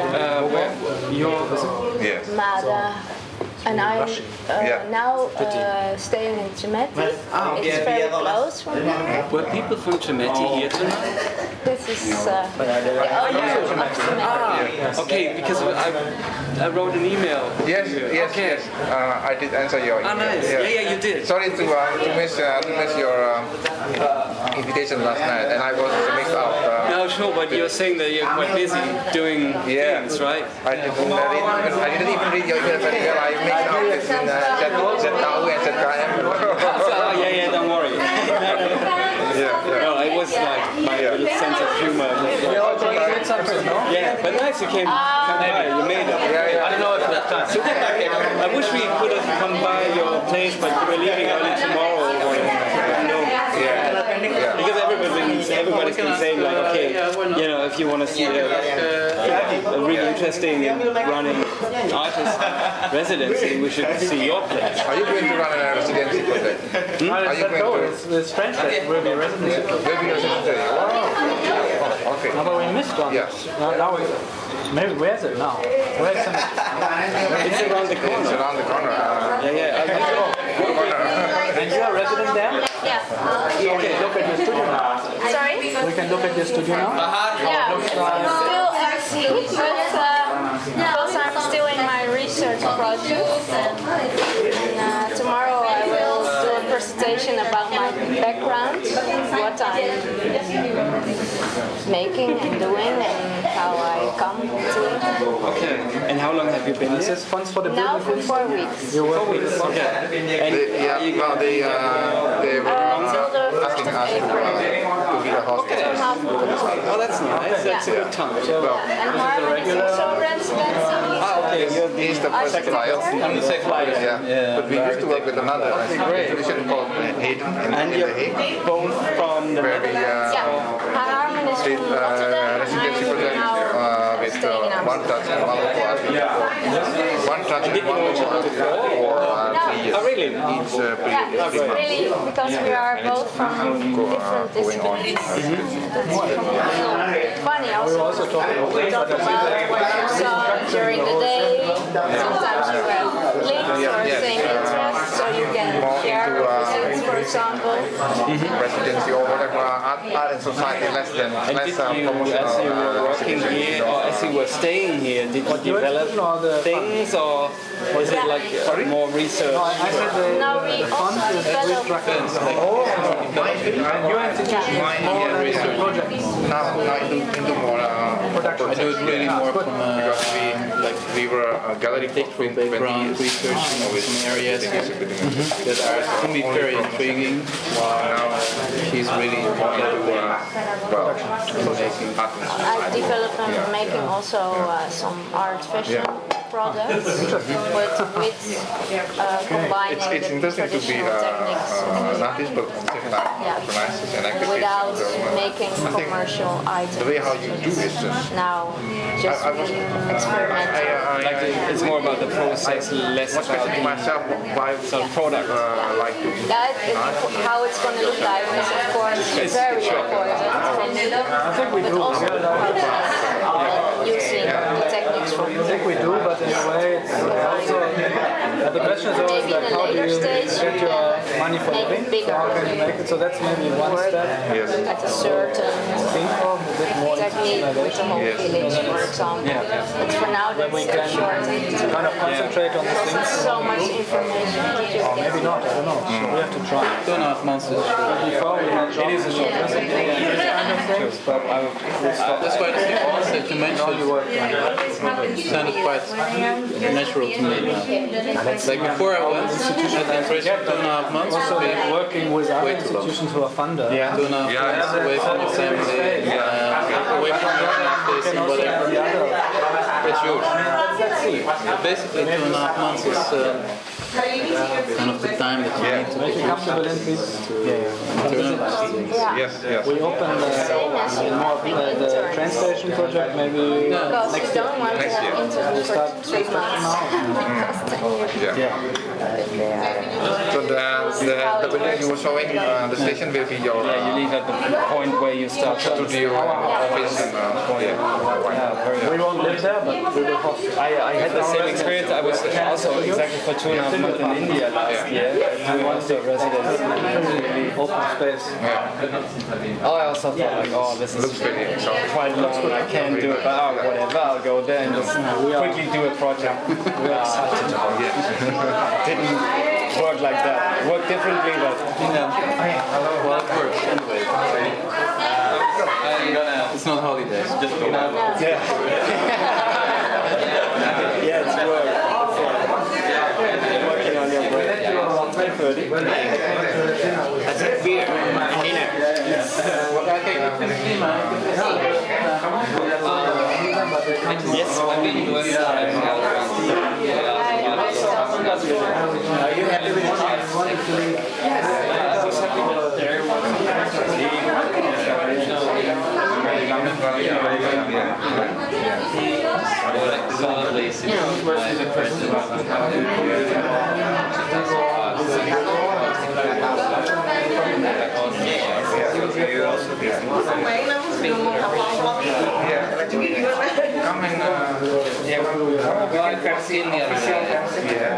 Yes. Mada. And I'm now staying in Tremeti. It's very close from here. Were people from Tremeti here tonight? This is the owner of Tremeti. Okay, because I wrote an email. Yes. I did answer your email. Nice. Yeah, you did. Sorry to miss your invitation last night, and I was mixed up. No, sure, but you're saying that you're quite busy doing things, right? I didn't even read your email very well. I mixed up between ZKU and ZKM. Yeah, don't worry. No, it was like my little sense of humor. We all going to eat something, no? Yeah, but nice you came by. You made it. I don't know if we have time. Super. I wish we could have come by your place, but we're leaving early tomorrow. Because everybody's been saying like, okay, you know, if you want to see a really interesting running artist residency, we should see your place. Are you going to run a residency project? Are you going to? It's French that will be residency. Wow. Okay. No, but we missed one. Yes. Now maybe where's it now? Where's it? It's around the corner. It's around the corner. And you are a resident there? Yeah. Okay, look at your studio now. Sorry? We can look at your studio now? Yeah. Still empty, but because I'm still in my research project. And tomorrow I will do a presentation about my background, what I'm making and doing, and how I come to it. Okay. And how long have you been here? This is funds for the Now for 4 weeks. You work with this? Okay. And they were asking us to be a host. okay. Oh, that's nice. That's a good time. And Harvard is also residency. Okay, He's the first flyer. I'm the second flyer. Yeah. But we used to work with another institution called Hayden and in you're The Hague, both from the where we Harmon is did from Rotterdam. residency project with one touch and one local artist. One touch and one local artist for 3 years. Oh, really? Each Yeah, it's really because we are both from different disciplines. That's funny. Also, we talk about what you saw during the day. Sometimes you have links or same interests, so you can share results, for example. Residency or whatever, art and society, less And did you, promotional. as you were working here, or as you were staying here, did you develop things, or was it like more research? No, we also develop. Your institution is more research projects. Now into more production. I do it really more from because we were a gallery technical background, researching some areas that can be very intriguing. While she's really into making. I developed and making also some art fashion products, but with combining it's interesting to be traditional techniques. an artist, but at the same time organizes and activates. Without making commercial items. The way how you do is just now just experimental. Like it's more about the process, less about myself why some product. Like That is how it's going to look like is of course very important. But also using the techniques from I think we do, but in a way it's also the question is always like how do you get your money for living? So how can you make it? So that's maybe one step. Yes. At a certain technique with the whole village, for example. But for now that's we can short. kind of concentrate on the Because things. it's so much information that you Or maybe not, I don't know. So we have to try. 2.5 months is Before we had jobs, It is a short kind of things, but that's why the ones that you mentioned sounded quite natural to me now. Like before I went, I had the impression 2.5 months also would be working with other way too long. institutions who are funded. 2.5 months away from the family, away from your office and whatever. That's huge. But basically 2.5 months is kind of the time that you need to Make you comfortable in please. Yeah. yes. We open the train station project maybe Because next you year. don't want to have internet for 3 months. So the building you were showing, the station will be your you leave at the point where you start studio office and We won't live there, but we will host. I had the same experience. I was also exactly for 2.5 months in India last year doing also residency. Open space. Oh, I also thought like, oh, this is quite long. I can't do it, but whatever. I'll go there and just quickly do a project. We are excited about it. Didn't work like that. Worked differently, but well, it works anyway. It's not holidays, just go out. yeah, it's work. Working on your brain. 9:30. That's it, beer, dinner. Yes, I mean, Are you happy with the talk? Bikin versi ini official versi ya.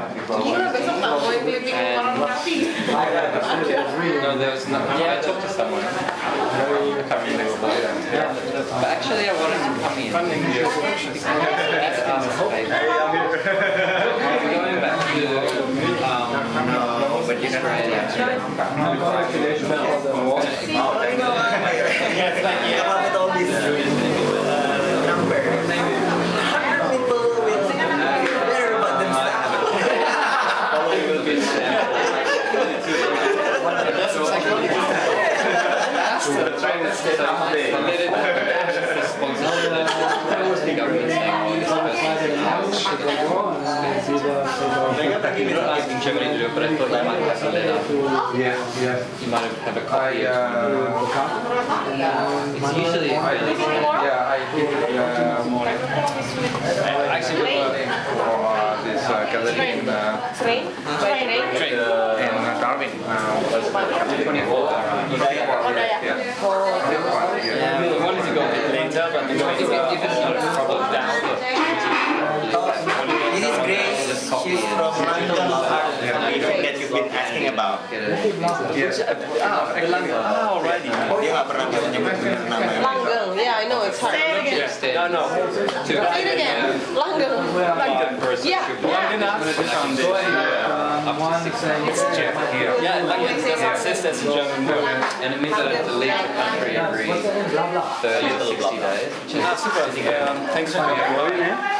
No, there was not. Yeah, I talked to someone. But actually, I wanted to come in. Going back to you might have a copy of it's usually I did morning. actually For this gallery in Darwin. we wanted to go a bit later, but if it's not a problem, This is Grace. She's from London that you've been asking about. already. Dia nggak pernah bisa nyebut nama. Langgeng, yeah, I know it's hard. No. Say it again. Langgeng. Yeah. It's Jeff here. Yeah, Langen doesn't exist as a German word, and it means that I have to leave the country every 30 to 60 days. Thanks for your work.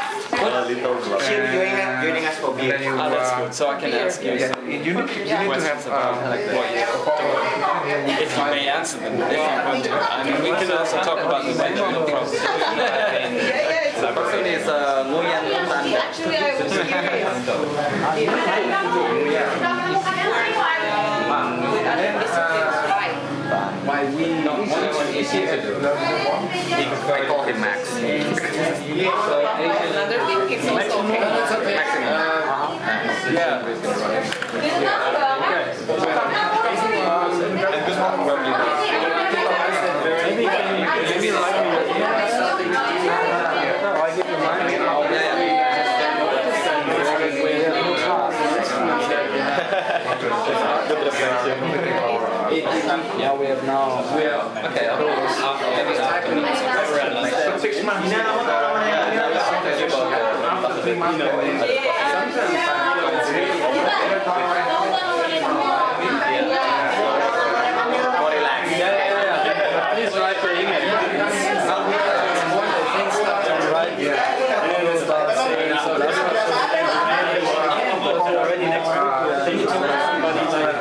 Joining us for beer. Oh, that's good. So I can ask you some questions about what you're doing. If you may answer them, if you want to. I mean, we can also talk about the way that we'll probably The person is Nguyen Tanda. Actually, I was Why we not want easier to do? I call him Max. another thing is also okay. It's okay. Yeah, we have now. okay, maybe after around like 6 months. More relaxed. Please write your email. Things start to write. And then we'll start saying so. Already next week. Can you talk to somebody like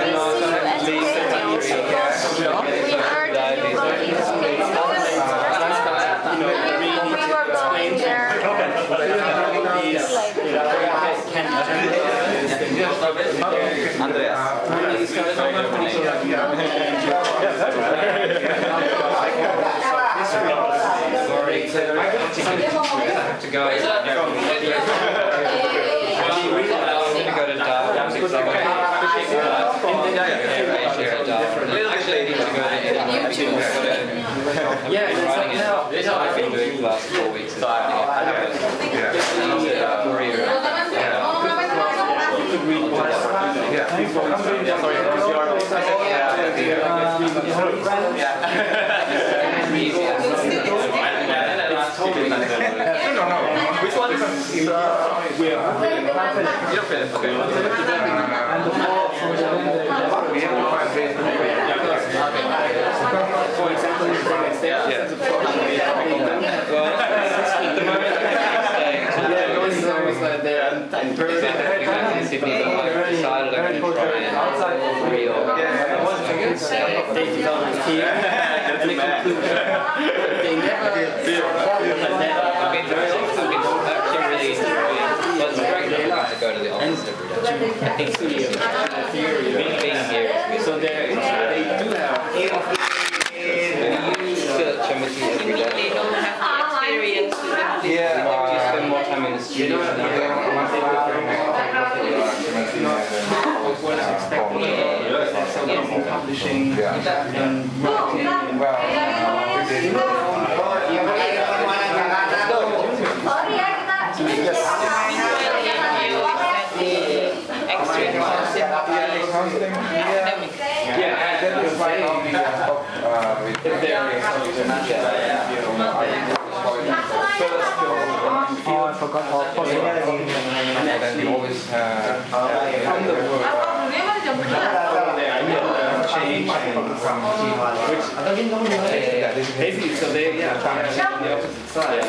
Andreas. Sorry, I have to go. I'm going to go to Darwin. Actually, I need to go to yeah, I've been doing the last 4 weeks. Which one? We are. For example, Sydney, but I've decided I'm going to try and reorganize. They developed here and they conclude they never I've been actually really enjoying, but it's great to go to the office every day. I think theory. Being here. So they do have. They don't have the experience. You spend more time in the studio. What is expected? Publishing and Oh, I forgot how possible. And then we always from the work. Change basically, so they on the opposite side.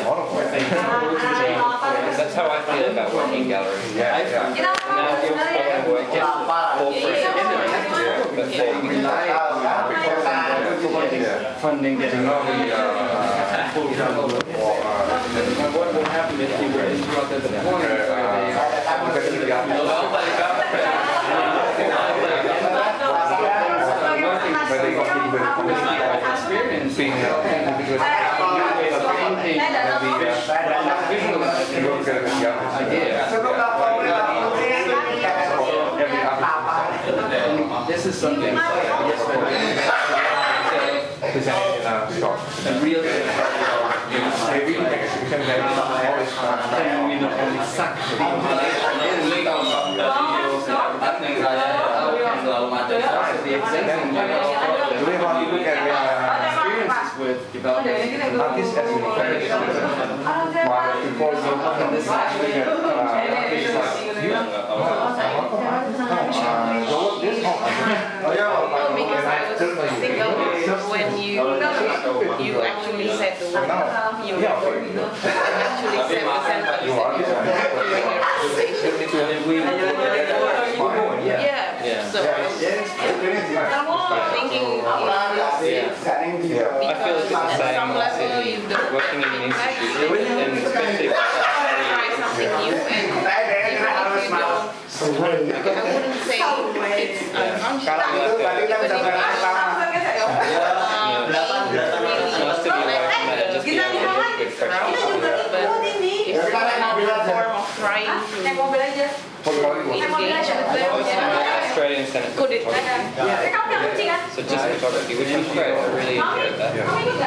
That's how I feel about working galleries. And now the opposite work gets all first but they rely on funding getting what will happen if you were interrupted at the point where experience being this is something presented in a shop. A real experiences with development Artists as while before this Because I was thinking of when you actually said the word, you actually said the sentence so thinking I feel it's the same working in an institute and especially try something new and even if you don't, I wouldn't say it's Australian Senate. Could it? So just photography, which was great. I really enjoyed that.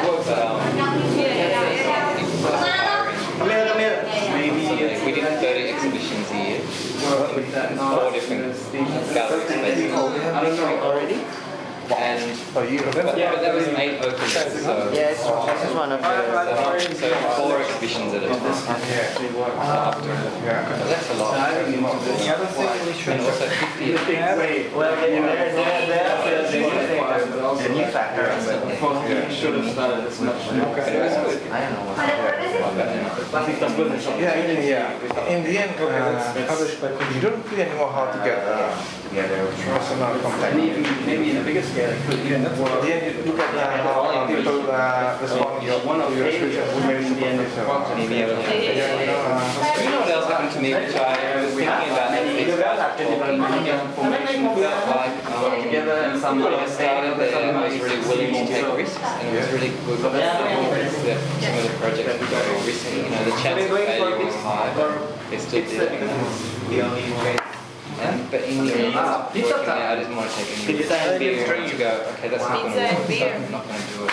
But, we did 30 exhibitions a year in 4 different galleries, basically. Already? And but there was 8 open spaces, so this is one of the so 4 exhibitions at a time. After that's a lot. And also 50. the new factor. should have started this much more. But it was good. I don't know what in the end, you don't really know how to get personal contact. Maybe in a bigger scale, it could even In the end, you look at how people respond to your expression. Maybe you know what else happened to me, which I was thinking about like when I started there, I was really willing to take risks, and it was really good that some of the projects we got were risky. You know, the chance of failure was high, but they still did. But in the end, working out, I didn't want to take any risks. I wanted to go, okay, that's not going to work, so I'm not going to do it.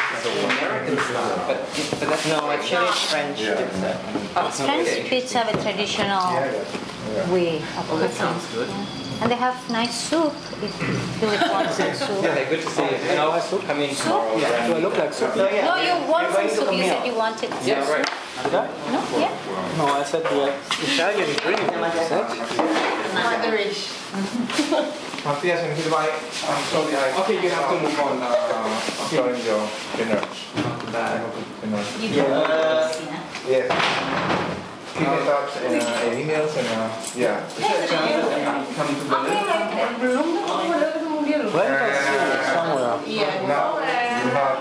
But that's no, actually it's French pizza. French pizza with traditional way of cooking. And they have nice soup if you would want some soup. Yeah, they're good to see you. And I'll have soup come in tomorrow. Yeah. Do I look like soup? No, you want some soup. You said you wanted soup. Yeah, right. Did I? No? Yeah? No, I said the Italian drink. Motherish. Matthias and his wife, I'm sorry, okay, you have to move on during your dinner. Yes. Keep in touch and emails and yeah. come to Berlin. Somewhere. No, not.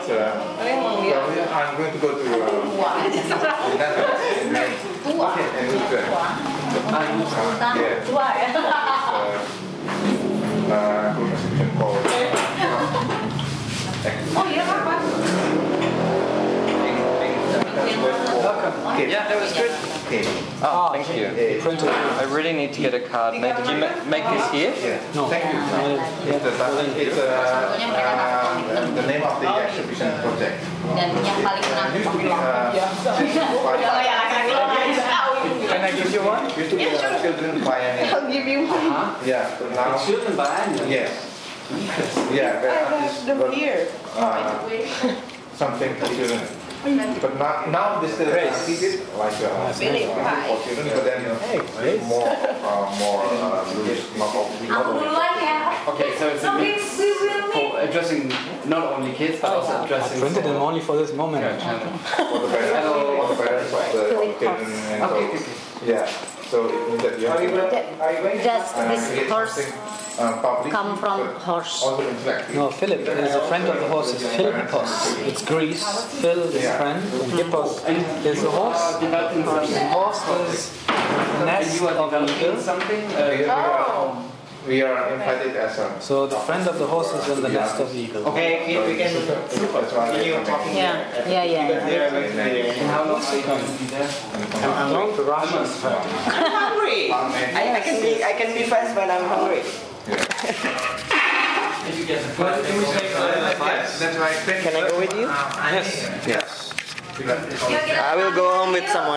I'm going to go to Netherlands in May. Okay, and it's good. Group exhibition called Yeah, that was good. Oh, thank you. I really need to get a card. Did you make this here? No. Thank you. It's the name of the exhibition project. Dan yang paling Used to be Can I give you one? Used to be children pioneer. I'll give you one. Yeah, but now Children pioneer. yes. Yeah, I have them here. something for children. But now they still keep it like for children, but then more loose, not Okay, so it's a mix for addressing not only kids but also I addressing. printed them only for this moment. for the parents of the children and so yeah. So it means that you have to Does this create horse something public, come from but horse? also interactive. No, Philip is a friend of the horse. It's Philippos. It's Greece. Phil is a friend. And Hippos is a horse. Developing something. The horse is the nest You are of an developing eagle. something. We are invited as a. So the friend of the horse is in the nest of the eagle. Okay, we can continue talking. Yeah. And how long are you going to be there? I'm going to Russia. I'm hungry. I can be fast when I'm hungry. That's why. Can I go with you? Yes. I will go home with someone.